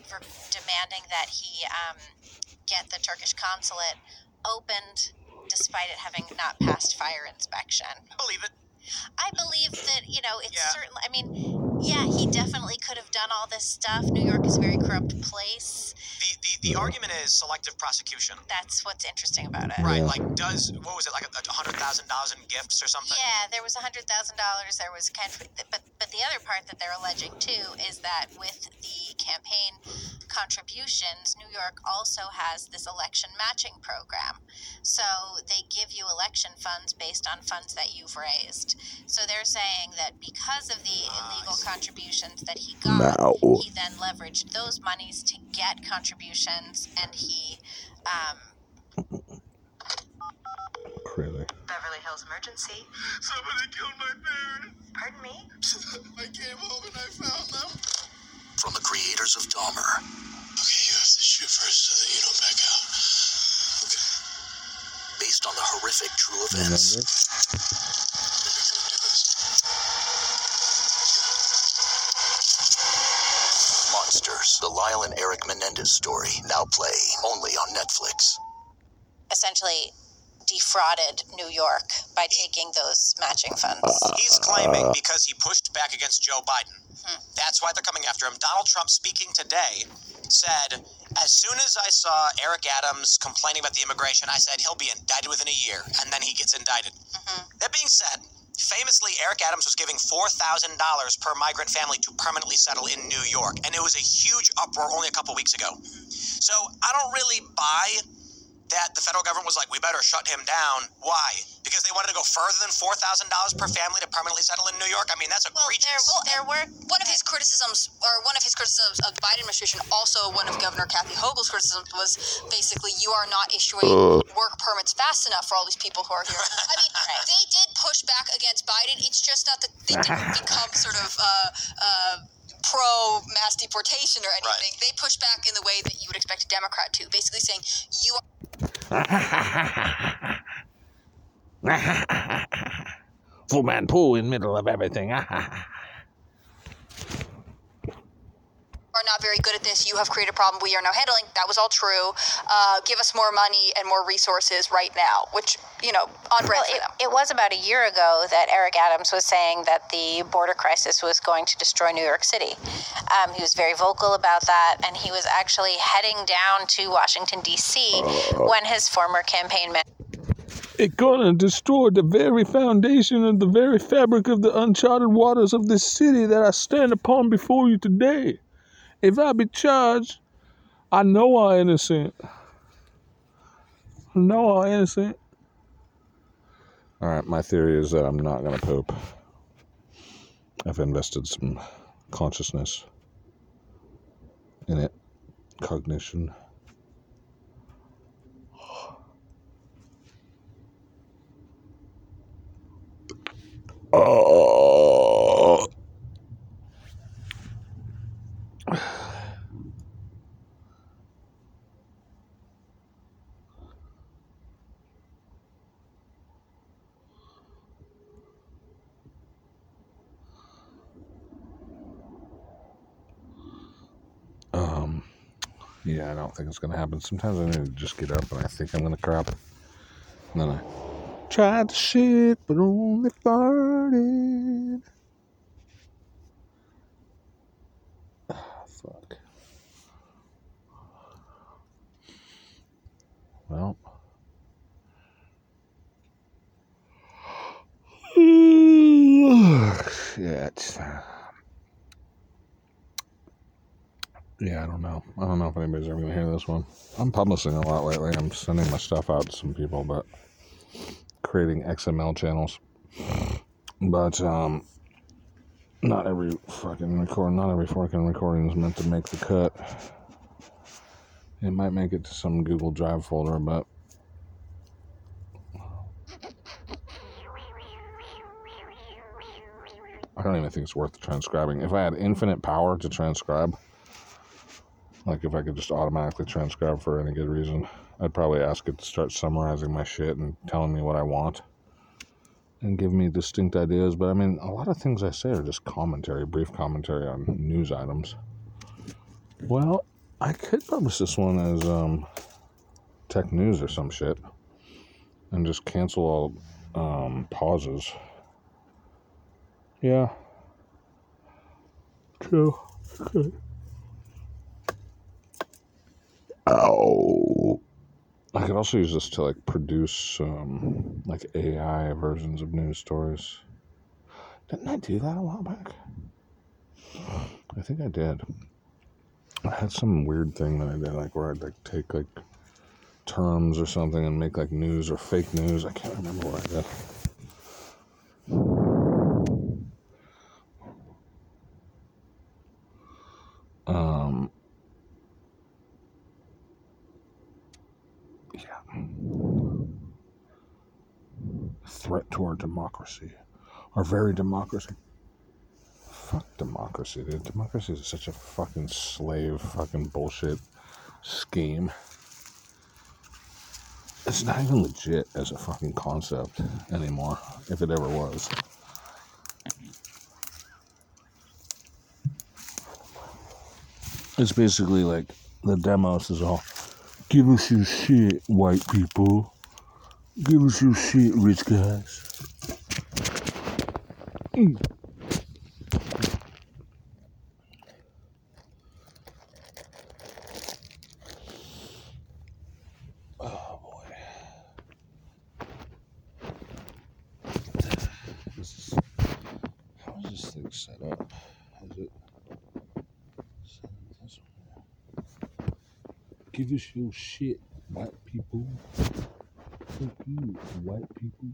for demanding that he um, get the Turkish consulate opened despite it having not passed fire inspection. I believe it. I believe that, you know, it's Yeah. certainly, I mean, yeah, he definitely could have done all this stuff. New York is a very corrupt place. The, the, the argument is selective prosecution. That's what's interesting about it. Right, Yeah. like does, what was it, like a one hundred thousand dollars in gifts or something? Yeah, there was one hundred thousand dollars. There was kind of, but but the other part that they're alleging too is that with the campaign contributions, New York also has this election matching program. So they give you election funds based on funds that you've raised. So they're saying that because of the illegal contributions that he got, No. he then leveraged those monies to get contributions, and he um, Crazy. Beverly Hills emergency. Somebody killed my parents. Pardon me? I came home and I found them. From the creators of Dahmer. Okay, you have to shoot first so that you don't back out. Okay. Based on the horrific true events. Remember? Monsters. The Lyle and Eric Menendez story. Now play only on Netflix. Essentially defrauded New York by taking those matching funds. He's claiming because he pushed back against Joe Biden. Hmm. That's why they're coming after him. Donald Trump, speaking today, said, as soon as I saw Eric Adams complaining about the immigration, I said he'll be indicted within a year, and then he gets indicted. Mm-hmm. That being said, famously, Eric Adams was giving four thousand dollars per migrant family to permanently settle in New York, and it was a huge uproar only a couple weeks ago. So I don't really buy that the federal government was like, we better shut him down. Why? Because they wanted to go further than four thousand dollars per family to permanently settle in New York? I mean, that's Well, egregious. there, well, there were One of his criticisms, or one of his criticisms of the Biden administration, also one of Governor Kathy Hochul's criticisms was basically you are not issuing work permits fast enough for all these people who are here. I mean, they did push back against Biden. It's just not that they didn't become sort of uh, uh, pro mass deportation or anything. Right. They pushed back in the way that you would expect a Democrat to, basically saying you are. Fu Manchu in middle of everything. are not very good at this. You have created a problem we are now handling. That was all true. Uh, give us more money and more resources right now, which, you know, on brand Well, for it, them. it was about a year ago that Eric Adams was saying that the border crisis was going to destroy New York City. Um, he was very vocal about that, and he was actually heading down to Washington, D C when his former campaign manager. It's gonna destroy the very foundation and the very fabric of the uncharted waters of this city that I stand upon before you today. If I be charged, I know I'm innocent. I know I'm innocent. All right, my theory is that I'm not going to poop. I've invested some consciousness in it, cognition. Oh. Um, yeah, I don't think it's going to happen. Sometimes I need to just get up and I think I'm going to crap. And then I tried to shit, but only farted. Oh, fuck. Well. Shit. Yeah, I don't know. I don't know if anybody's ever going to hear this one. I'm publishing a lot lately. I'm sending my stuff out to some people, but creating X M L channels. But, um, not every fucking record, not every fucking recording is meant to make the cut. It might make it to some Google Drive folder, but I don't even think it's worth transcribing. If I had infinite power to transcribe, like if I could just automatically transcribe for any good reason, I'd probably ask it to start summarizing my shit and telling me what I want and give me distinct ideas. But I mean, a lot of things I say are just commentary, brief commentary on news items. Well, I could publish this one as um, tech news or some shit and just cancel all um, pauses. Yeah. True. Okay. Oh. I could also use this to like produce um, like A I versions of news stories. Didn't I do that a while back? I think I did. I had some weird thing that I did, like where I'd like take like terms or something and make like news or fake news. I can't remember what I did. Um, yeah. Threat to our democracy, our very democracy. Fuck democracy, dude. Democracy is such a fucking slave, fucking bullshit scheme. It's not even legit as a fucking concept anymore, if it ever was. It's basically like the demos is all, give us your shit, white people. Give us your shit, rich guys. Mm. Oh boy. This is, how is this thing set up? Is it set up this way? Give us your shit, white people. Fuck you, white people.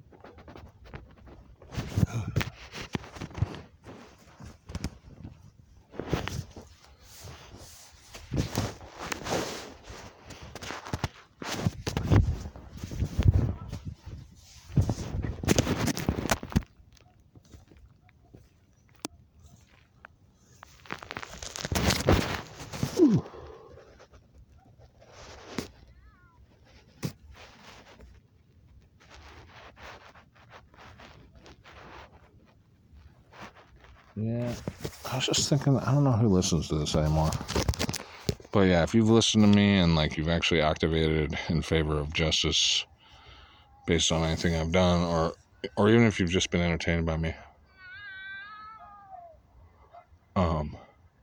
Yeah, I was just thinking, I don't know who listens to this anymore. But yeah, if you've listened to me and like you've actually activated in favor of justice based on anything I've done, or or even if you've just been entertained by me, um,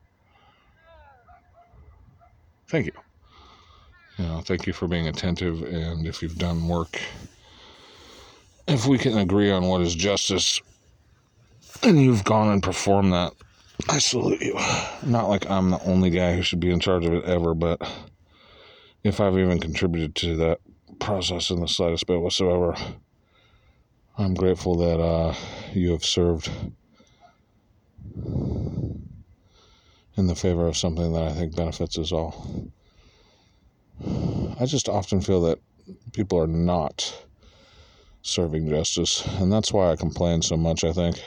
thank you. You know, thank you for being attentive, and if you've done work, if we can agree on what is justice, and you've gone and performed that, I salute you. Not like I'm the only guy who should be in charge of it ever, but if I've even contributed to that process in the slightest bit whatsoever, I'm grateful that uh, you have served in the favor of something that I think benefits us all. I just often feel that people are not serving justice, and that's why I complain so much, I think.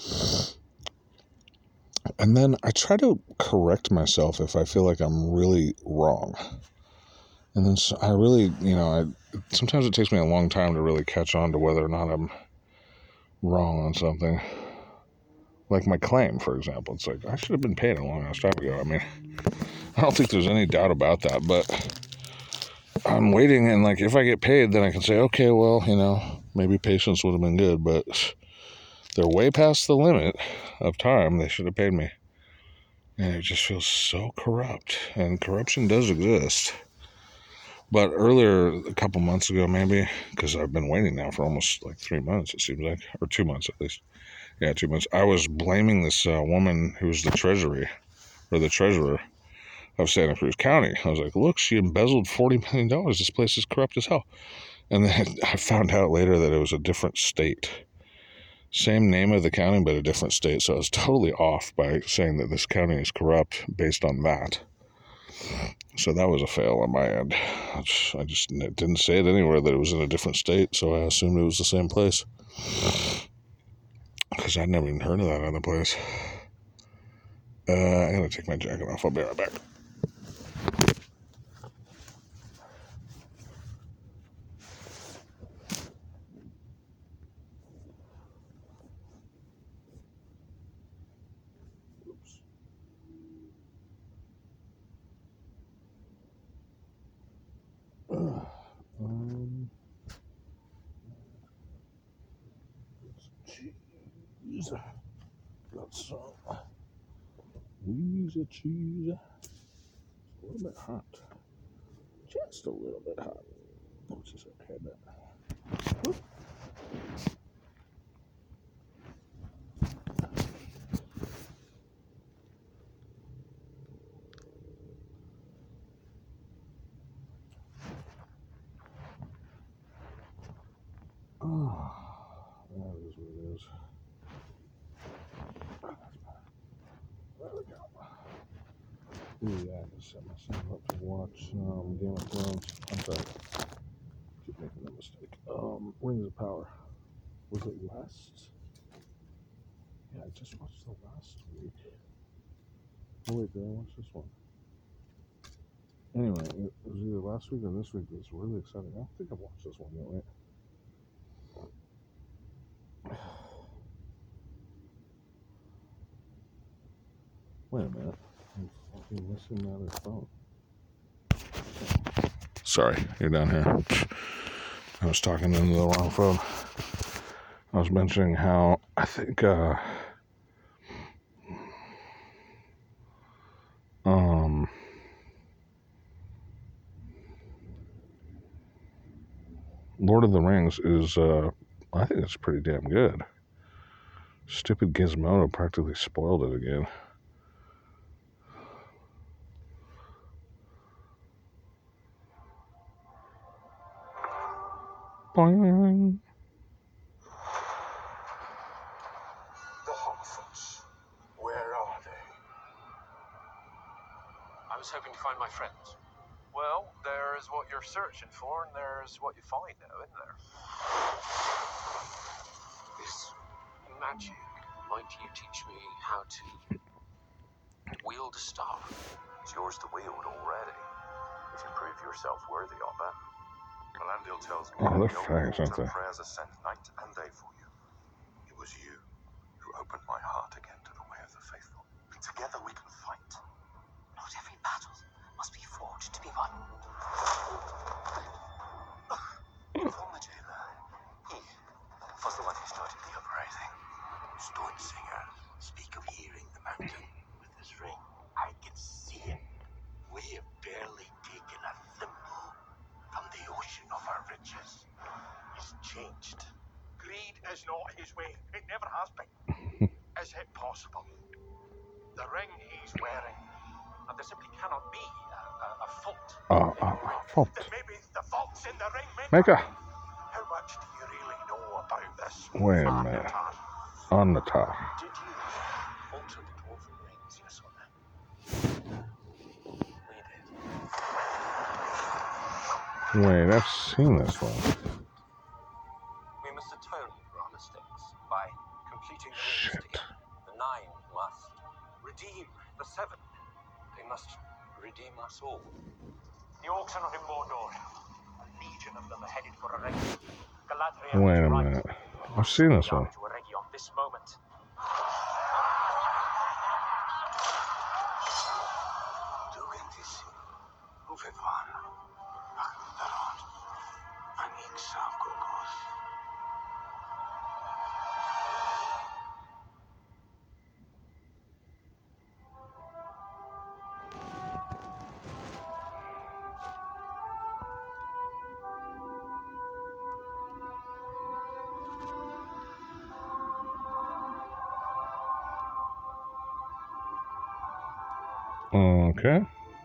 And then I try to correct myself if I feel like I'm really wrong. And then I really, you know, I sometimes it takes me a long time to really catch on to whether or not I'm wrong on something. Like my claim, for example. It's like, I should have been paid a long ass time ago. I mean, I don't think there's any doubt about that, but I'm waiting, and like if I get paid, then I can say, okay, well, you know, maybe patience would have been good, but they're way past the limit of time. They should have paid me. And it just feels so corrupt, and corruption does exist. But earlier, a couple months ago, maybe, because I've been waiting now for almost like three months, it seems like, or two months at least. Yeah, two months. I was blaming this uh, woman who's the treasury, or the treasurer of Santa Cruz County. I was like, look, she embezzled forty million dollars. This place is corrupt as hell. And then I found out later that it was a different state. Same name of the county, but a different state. So I was totally off by saying that this county is corrupt based on that. So that was a fail on my end. I just, I just didn't say it anywhere that it was in a different state, so I assumed it was the same place. Because I'd never even heard of that other place. Uh, I gotta take my jacket off. I'll be right back. cheesy, cheesy. A little bit hot. Just a little bit hot. Let's just head that. Whoop. Oh, that is what it is. There we go. Ooh, yeah, I just set myself up to watch um, Game of Thrones. I'm sorry. Keep making that mistake. Um, Rings of Power. Was it last? Yeah, I just watched the last week. Oh, wait, did I watch this one? Anyway, it was either last week or this week. It was really exciting. I don't think I've watched this one yet, right? Wait a minute. I'm fucking missing my other phone. Sorry, you're down here. I was talking into the wrong phone. I was mentioning how I think uh, um Lord of the Rings is uh I think it's pretty damn good. Stupid Gizmodo practically spoiled it again. Boing. The Hotfoots. Where are they? I was hoping to find my friends. Well, there is what you're searching for, and there's what you find now, isn't there? This magic, might you teach me how to wield a staff? It's yours to wield already, if you prove yourself worthy of it. Melandil tells me Oh, that they're the old fangs, aren't altar they? prayers are sent night and day for you. It was you who opened my heart again to the way of the faithful. And together we can fight. Not every battle must be fought to be won. Former jailer, he was the one who started the uprising. Stone Singer, speak of hearing the mountain with his ring. I can see it. We have barely taken a thimble from the ocean of our riches. He's changed. Greed is not his way. It never has been. Is it possible? The ring he's wearing, and there simply cannot be a, a, a fault. Uh, uh, fault. Then maybe the fault's in the ring maker. Maker. How much do you really know about this? Wait a minute. Arnatar? On the top. Did you alter the dwarven rings, yes or no? We did. Wait, I've seen this one. We must atone for our mistakes by completing the rings Shit. together. The nine must redeem the seven. They must redeem us all. The orcs are not in Mordor. A legion of them are headed for a ring. Galadriel Wait a is right. minute. I've seen this one. We're ready on this moment. Okay.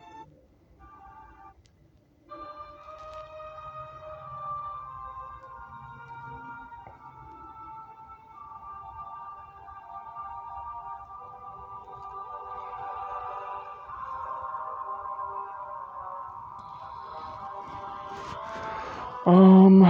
Um.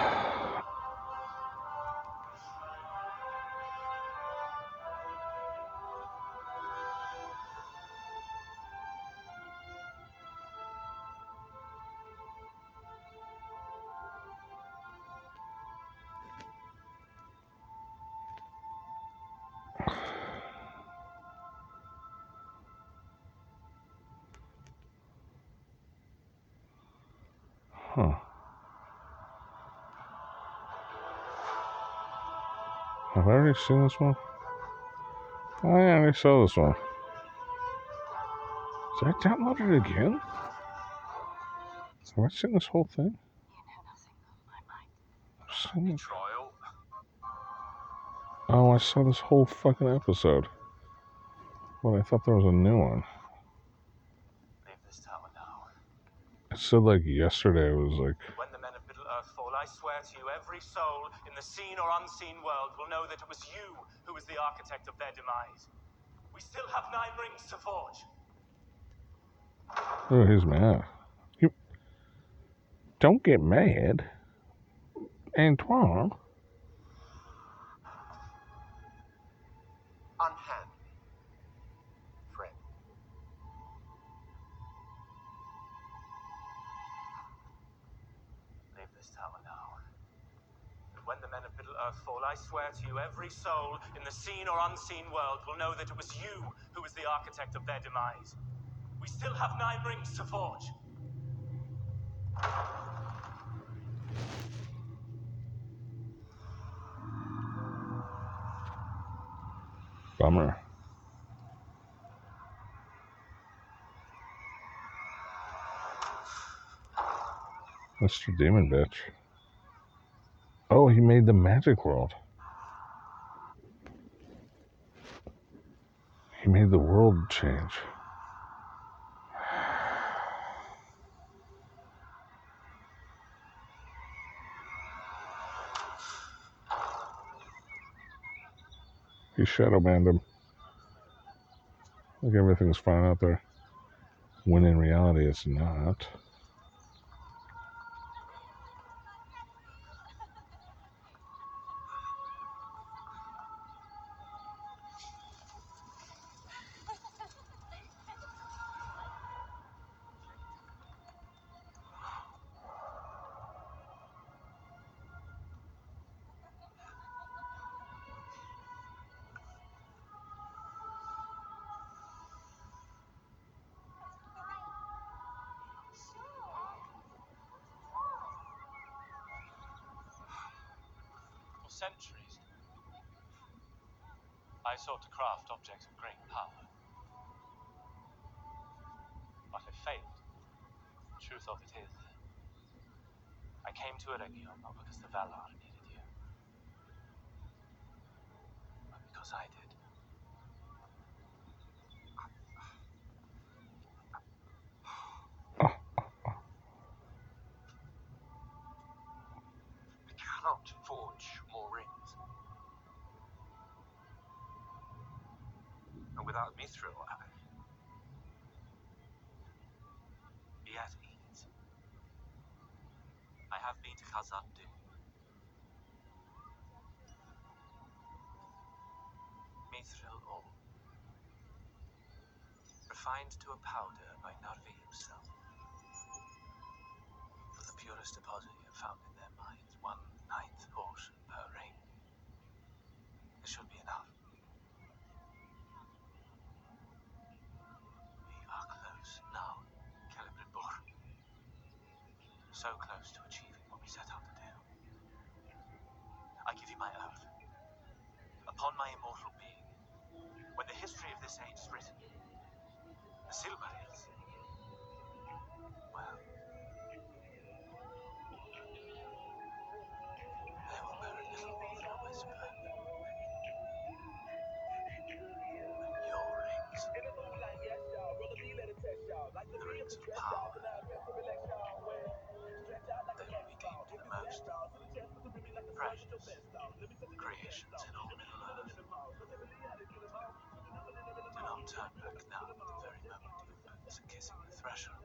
Huh. Have I already seen this one? Oh, yeah, I already saw this one. Did I download it again? Have I seen this whole thing? I've seen this. Trial. Oh, I saw this whole fucking episode. Well, I thought there was a new one. Leave this tower now. It said like yesterday it was like, When the men of Middle Earth fall, I swear to you, every soul in the seen or unseen world will know that it was you who was the architect of their demise. We still have nine rings to forge. oh, he's mad. You don't get mad, Antoine. Unhand. Friend. Leave this tower now. When the men of Middle Earth fall, I swear to you, every soul in the seen or unseen world will know that it was you who was the architect of their demise. We still have nine rings to forge. Bummer. Mister Demon Bitch. Oh, he made the magic world. He made the world change. He shadow banned him. Like everything's fine out there. When in reality it's not. For centuries, I sought to craft objects of great power. But I failed. The truth of it is, I came to Eregion not because the Valar needed you, but because I did. We cannot forge more rings. And without Mithril, I... be at ease. I have been to Khazad-dûm. Mithril ore. Refined to a powder by Narvi himself. For the purest deposit you have found in their mines, one ninth portion per ring. This should be enough. We are close now, Celebrimbor. So close to achieving what we set out to do. I give you my oath. Upon my immortal being, when the history of this age is written, the Silmarils, well, they will bear a little more than a whisper. When your rings, the rings of power, they will be deemed the most precious creations in all Middle Earth. Do not turn back now at the very moment your boots are kissing the threshold.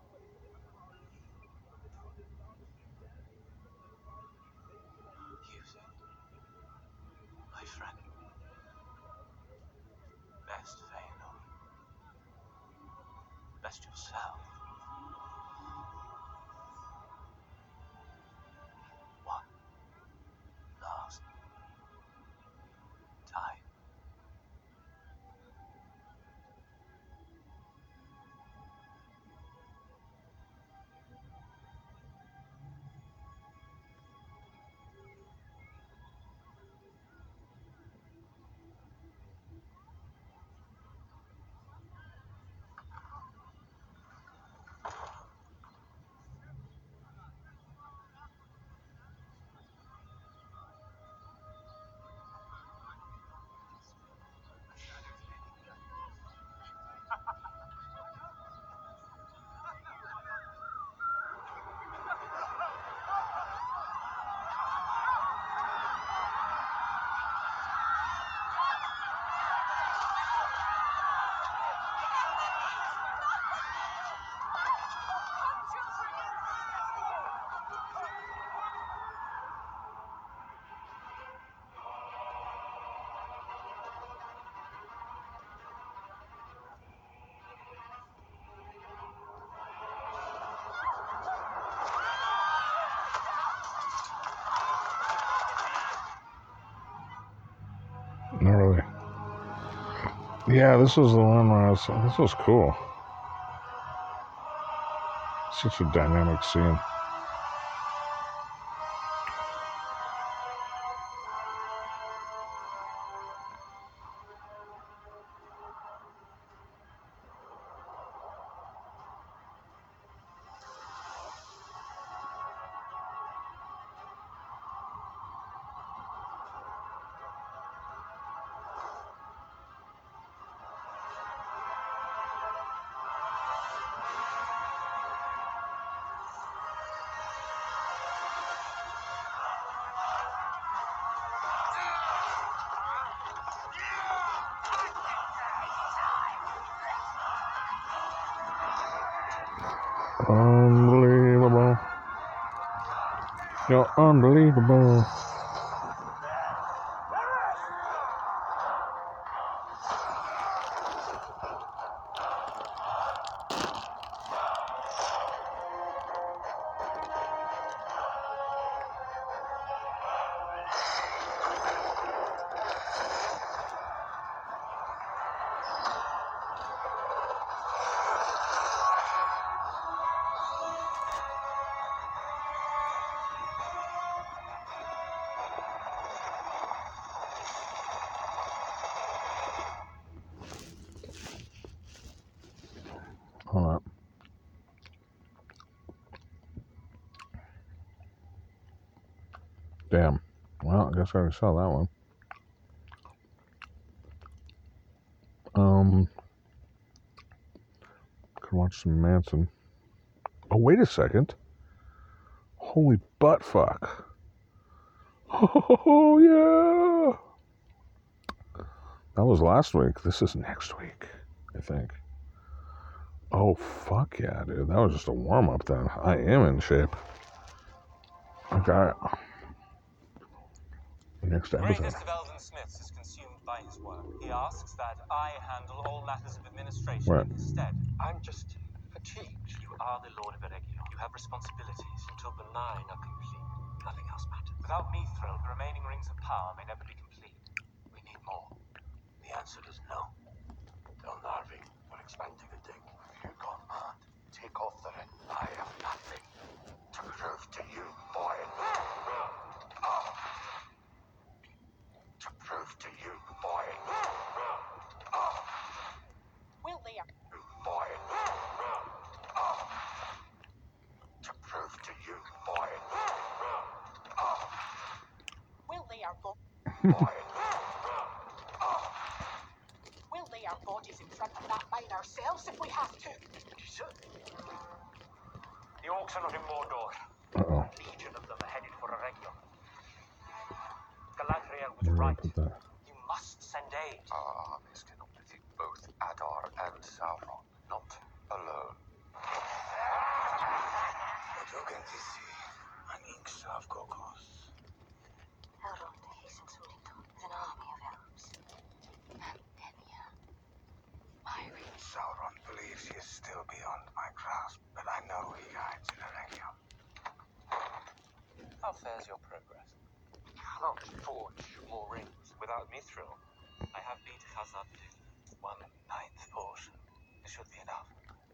Use it, my friend. Best Feanor. Best yourself. One last time. Yeah, this was the one where I was, this was cool. Such a dynamic scene. Unbelievable. You're unbelievable. Hold up. Damn. Well, I guess I already saw that one. Um, could watch some Manson. Oh, wait a second. Holy butt fuck. Oh, yeah. That was last week. This is next week, I think. Oh, fuck yeah, dude. That was just a warm-up then. I am in shape. I got it. Next episode. Greatest of Eldon Smiths is consumed by his work. He asks that I handle all matters of administration Right. in his stead. I'm just fatigued. You are the Lord of Eregion. You have responsibilities until the nine are complete. Nothing else matters. Without Mithril, the remaining rings of power may never be complete. We need more. The answer is no. Tell Narvi we're expanding the dig. You're gone mad. Take off the ring. I have nothing to prove to you, boy. Oh. To prove to you, boy. Oh. Will they are Boy. Oh. To prove to you, boy. Oh. will they are go Boy. Oh. will they our bodies in front of that mine ourselves if we have to? The orcs are not in Mordor. Uh-oh. Legion of them are headed for Eregion. Galadriel was Where did I right. put that? You must send aid. Our armies cannot defeat both Adar and Sauron, not alone. Otogantisi, Anik Savgogos. Elrond hastened to Lindor with an army of elves. And Enya. Myri. Sauron believes he is still beyond my grasp, but I know he hides in Eregion. How fares your progress? Cannot forge more rings without Mithril. I have beat Khazad-dûm. One ninth portion. It should be enough.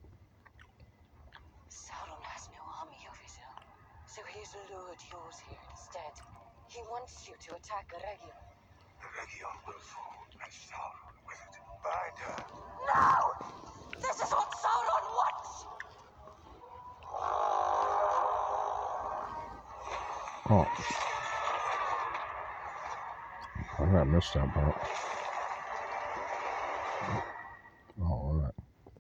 Sauron has no army of his own, so he has lured yours here instead. He wants you to attack Eregion. Eregion will fall, and Sauron with it. Bind her. No! This is what Sauron wants! Oh. I got missed that part. Oh, all right.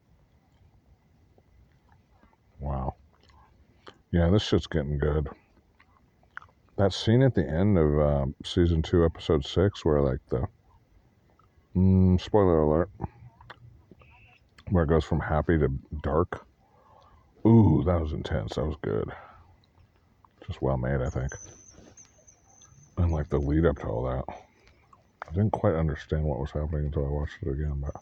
Wow. Yeah, this shit's getting good. That scene at the end of uh, season two, episode six, where like the mm, spoiler alert, where it goes from happy to dark. Ooh, that was intense. That was good. Just well made, I think. And like the lead up to all that, I didn't quite understand what was happening until I watched it again, but.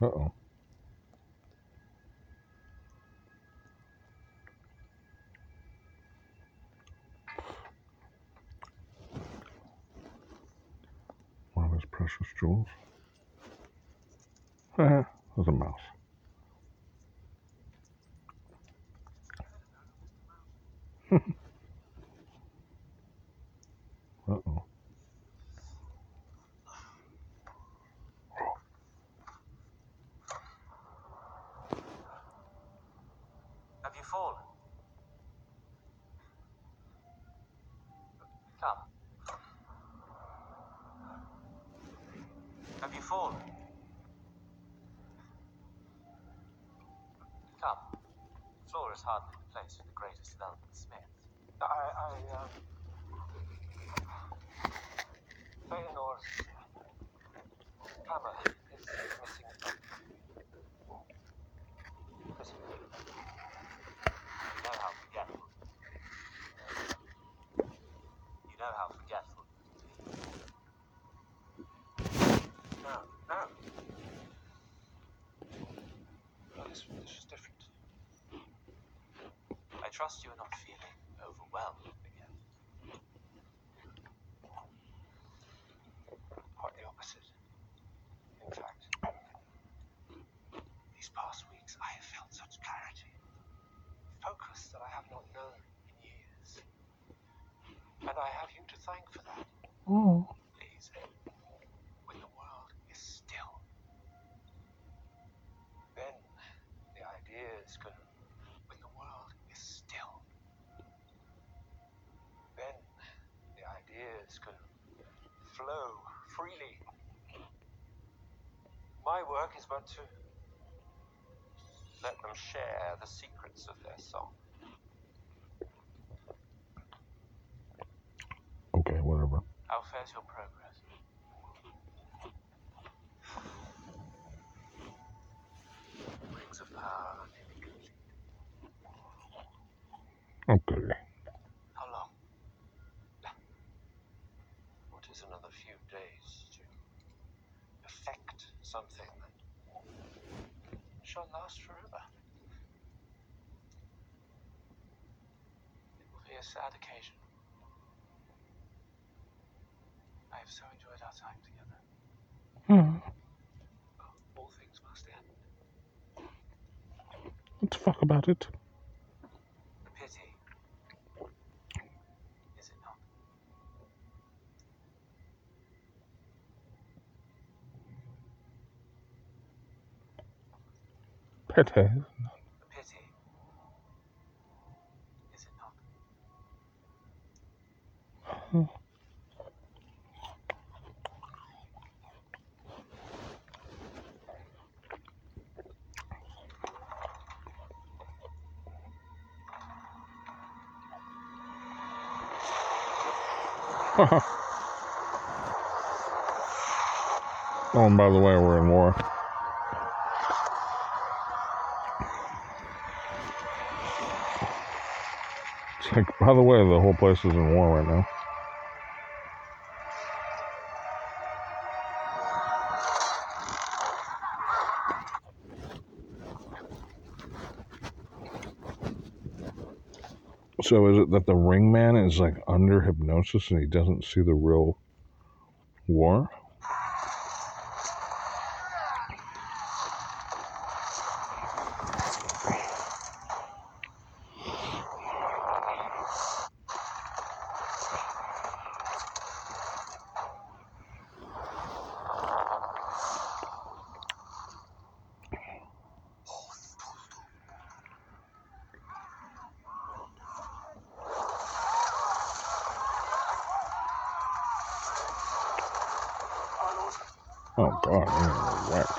Uh-oh. One of his precious jewels. Eh, there's a mouse. Uh-oh. Have you fallen? Come. Have you fallen? Come. The floor is hardly the place for the greatest of Elvin Smiths. I, I, um... Feanor's hammer is missing. Listen. You know how forgetful. You know how forgetful. No, no. No, this, this is different. I trust you are not feeling overwhelmed again. Quite the opposite. In fact, these past weeks I have felt such clarity, focus that I have not known in years. And I have you to thank for that. Oh. Please, when the world is still, then the ideas can. When the world is still, then the ideas can flow freely. My work is but to let them share the secrets of their song. Okay, whatever. How fares your progress? Rings of power are nearly complete. Okay. How long? What is another few days to effect something that shall last forever? It will be a sad occasion. I have so enjoyed our time together. Hmm. All things must end. What the fuck about it? A pity. Is it not? Pete. A pity. Is it not? Hmm. Oh, and by the way, we're in war. It's like, by the way, the whole place is in war right now. So is it that the ring man is like under hypnosis and he doesn't see the real war? Oh God, I'm wrecked.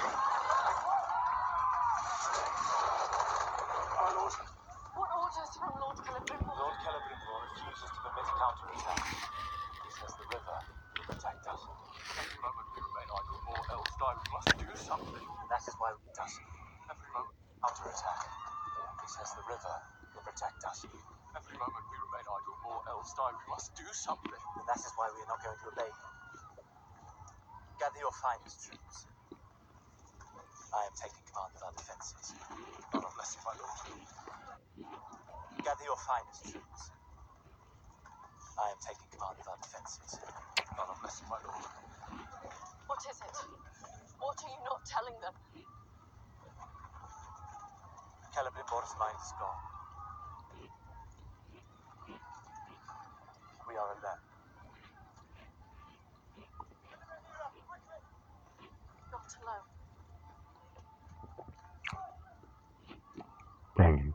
Our Lord. What orders from Lord Celebrimbor? Lord Celebrimbor refuses to permit a counterattack. He says the river will protect us. Every moment we remain idle, or else die. We must do something. And that is why we does. Every moment counterattack. He says the river will protect us. Every moment we remain idle, or else die. We must do something. And that is why we are not going to obey him. Gather your finest troops. I am taking command of our defences. God bless you, my lord. Gather your finest troops. I am taking command of our defences. God bless you, my lord. What is it? What are you not telling them? Celebrimbor's mind is gone. We are alone. Not alone. Brandon.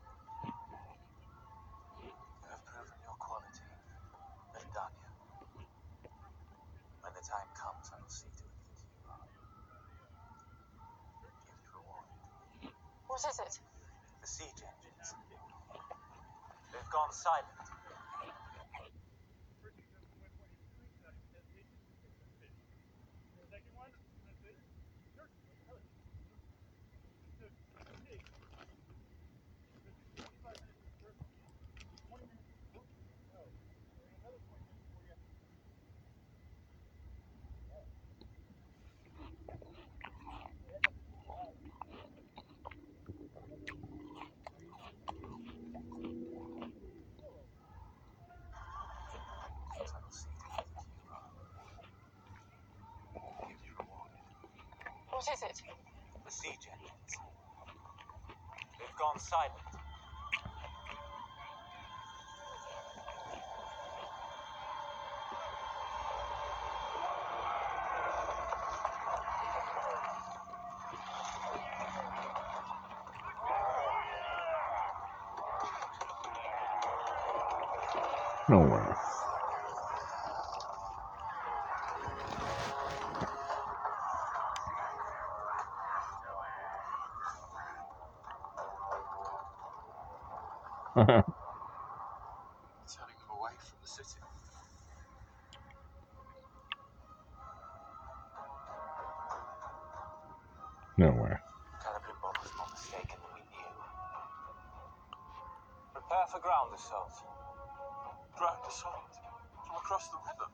You have proven your quality, Melania. When the time comes, I will see to it that you are duly rewarded. What is it? The siege engines. They've gone silent. I will see to it that you are duly rewarded. What is it? The siege engines. They've gone silent. Nowhere. Turning them away from the city. Nowhere. Celebrimbor was more mistaken than we knew. Prepare for ground assault. Ground assault? From across the river?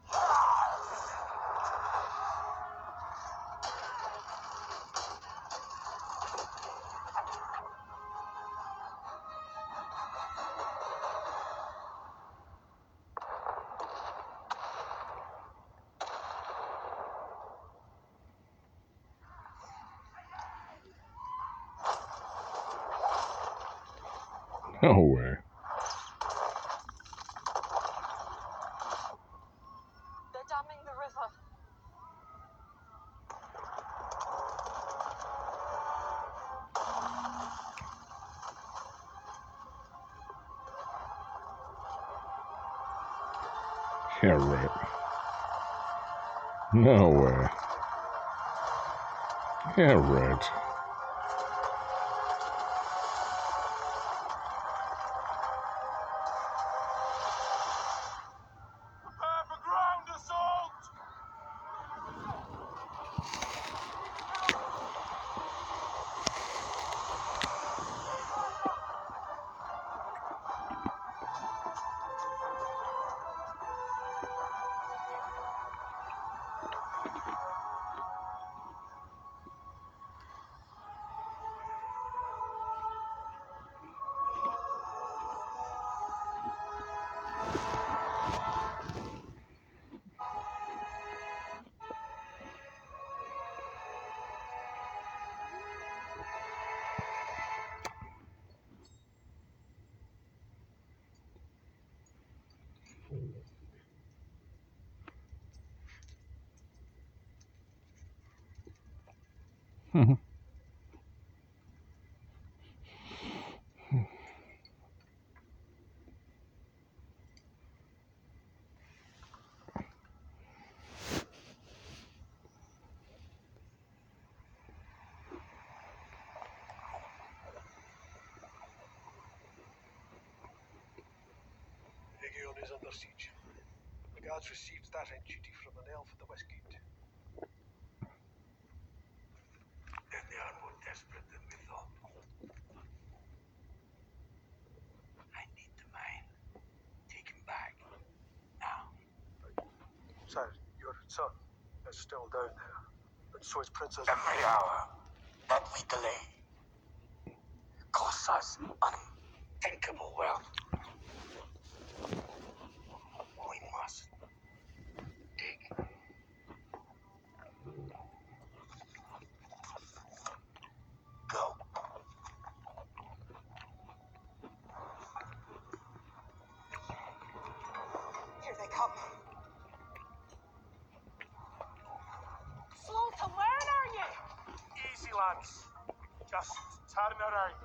Nowhere. They're damming the river. Yeah, right. Nowhere. Yeah, right. Prepare for ground assault! Mhm. Legion is under siege. The guards received that rent duty from an elf at the West Gate. Then they are more desperate than we thought. I need the mine. Take him back. Now. Sir, your son is still down there. And so is Princess... Every hour. that we delay costs us unthinkable wealth. We must dig. Go. Here they come. Slaughter, where are you? Easy, lads. Just turn around.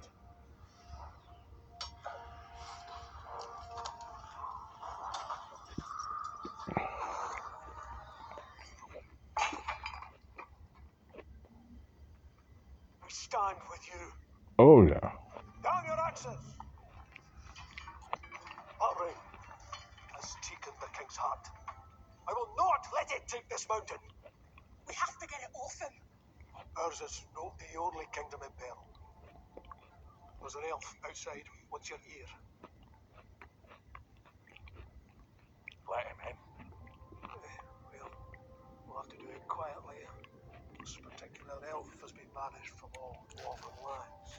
We stand with you. Oh, yeah. Down your axes! That ring has taken the king's heart. I will not let it take this mountain. We have to get it off him. Ours is not the only kingdom in peril. There's an elf outside. What's your ear? Let him in. Well, we'll have to do it quietly. This particular elf has been banished from all dwarven lands.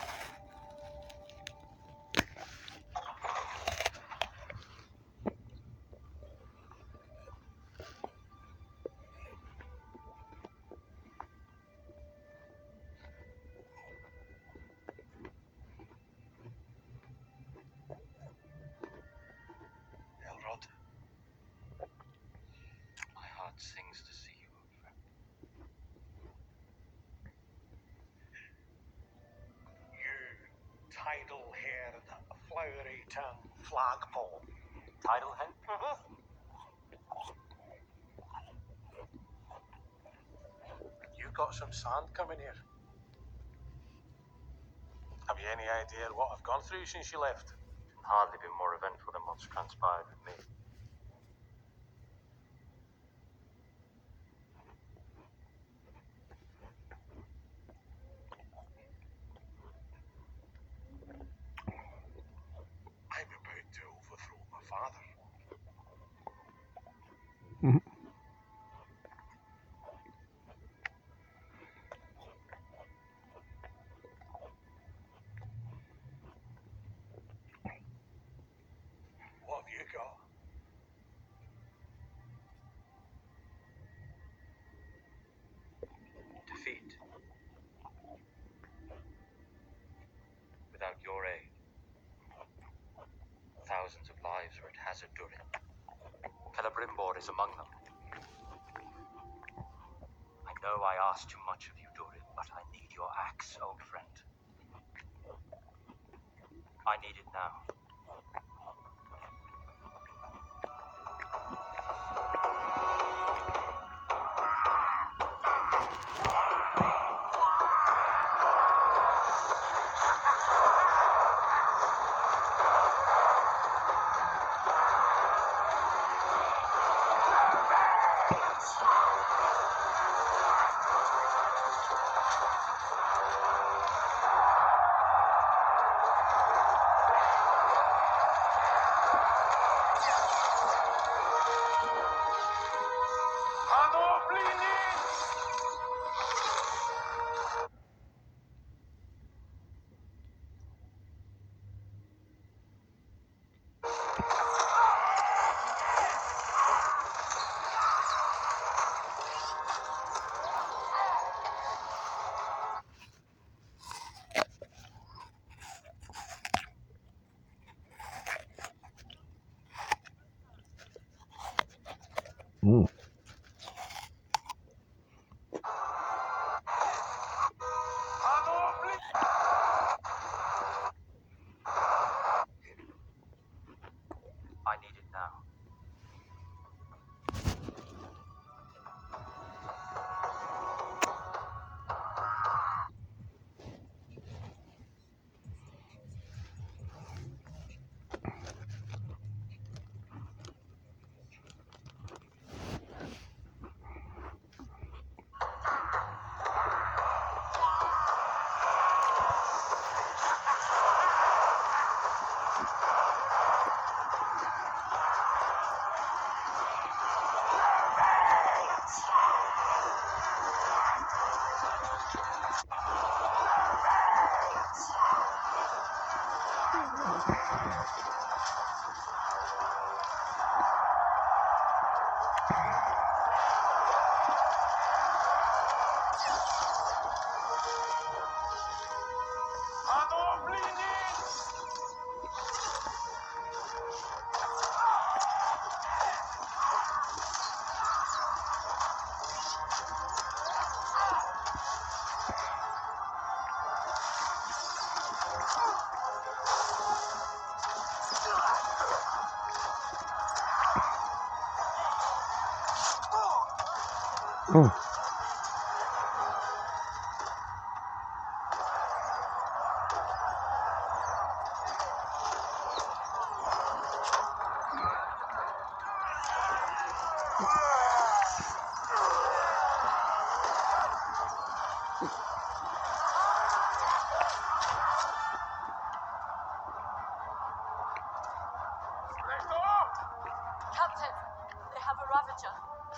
Elrod, my heart sings to see you, old friend. You tidal-haired, flowery-tongued flagpole. Tidal hen? You got some sand coming here. Have you any idea what I've gone through since you left? Hardly been more eventful than what's transpired with me. I'm about to overthrow my father. What have you got? Defeat. Without your aid, thousands of lives are at hazard, Durin. Celebrimbor is among them. I know I asked too much of you, Durin, but I need your axe, old friend. I need it now. Oh. Captain, they have a Ravager.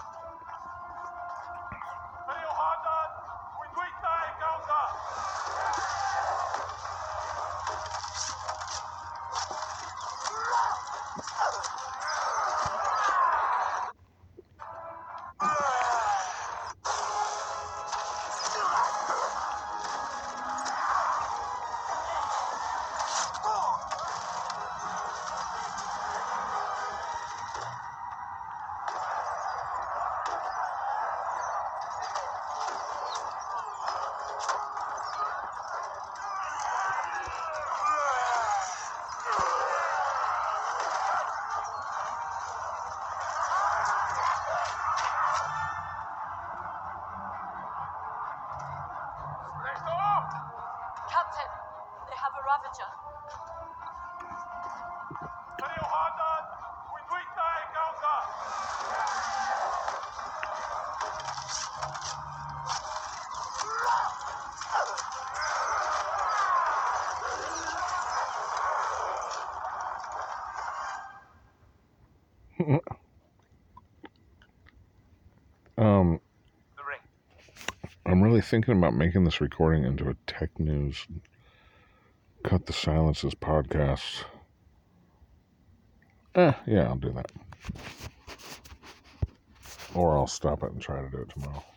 Captain, they have a Ravager. um, I'm really thinking about making this recording into a tech news, cut the silences podcast. Eh, yeah, I'll do that. Or I'll stop it and try to do it tomorrow.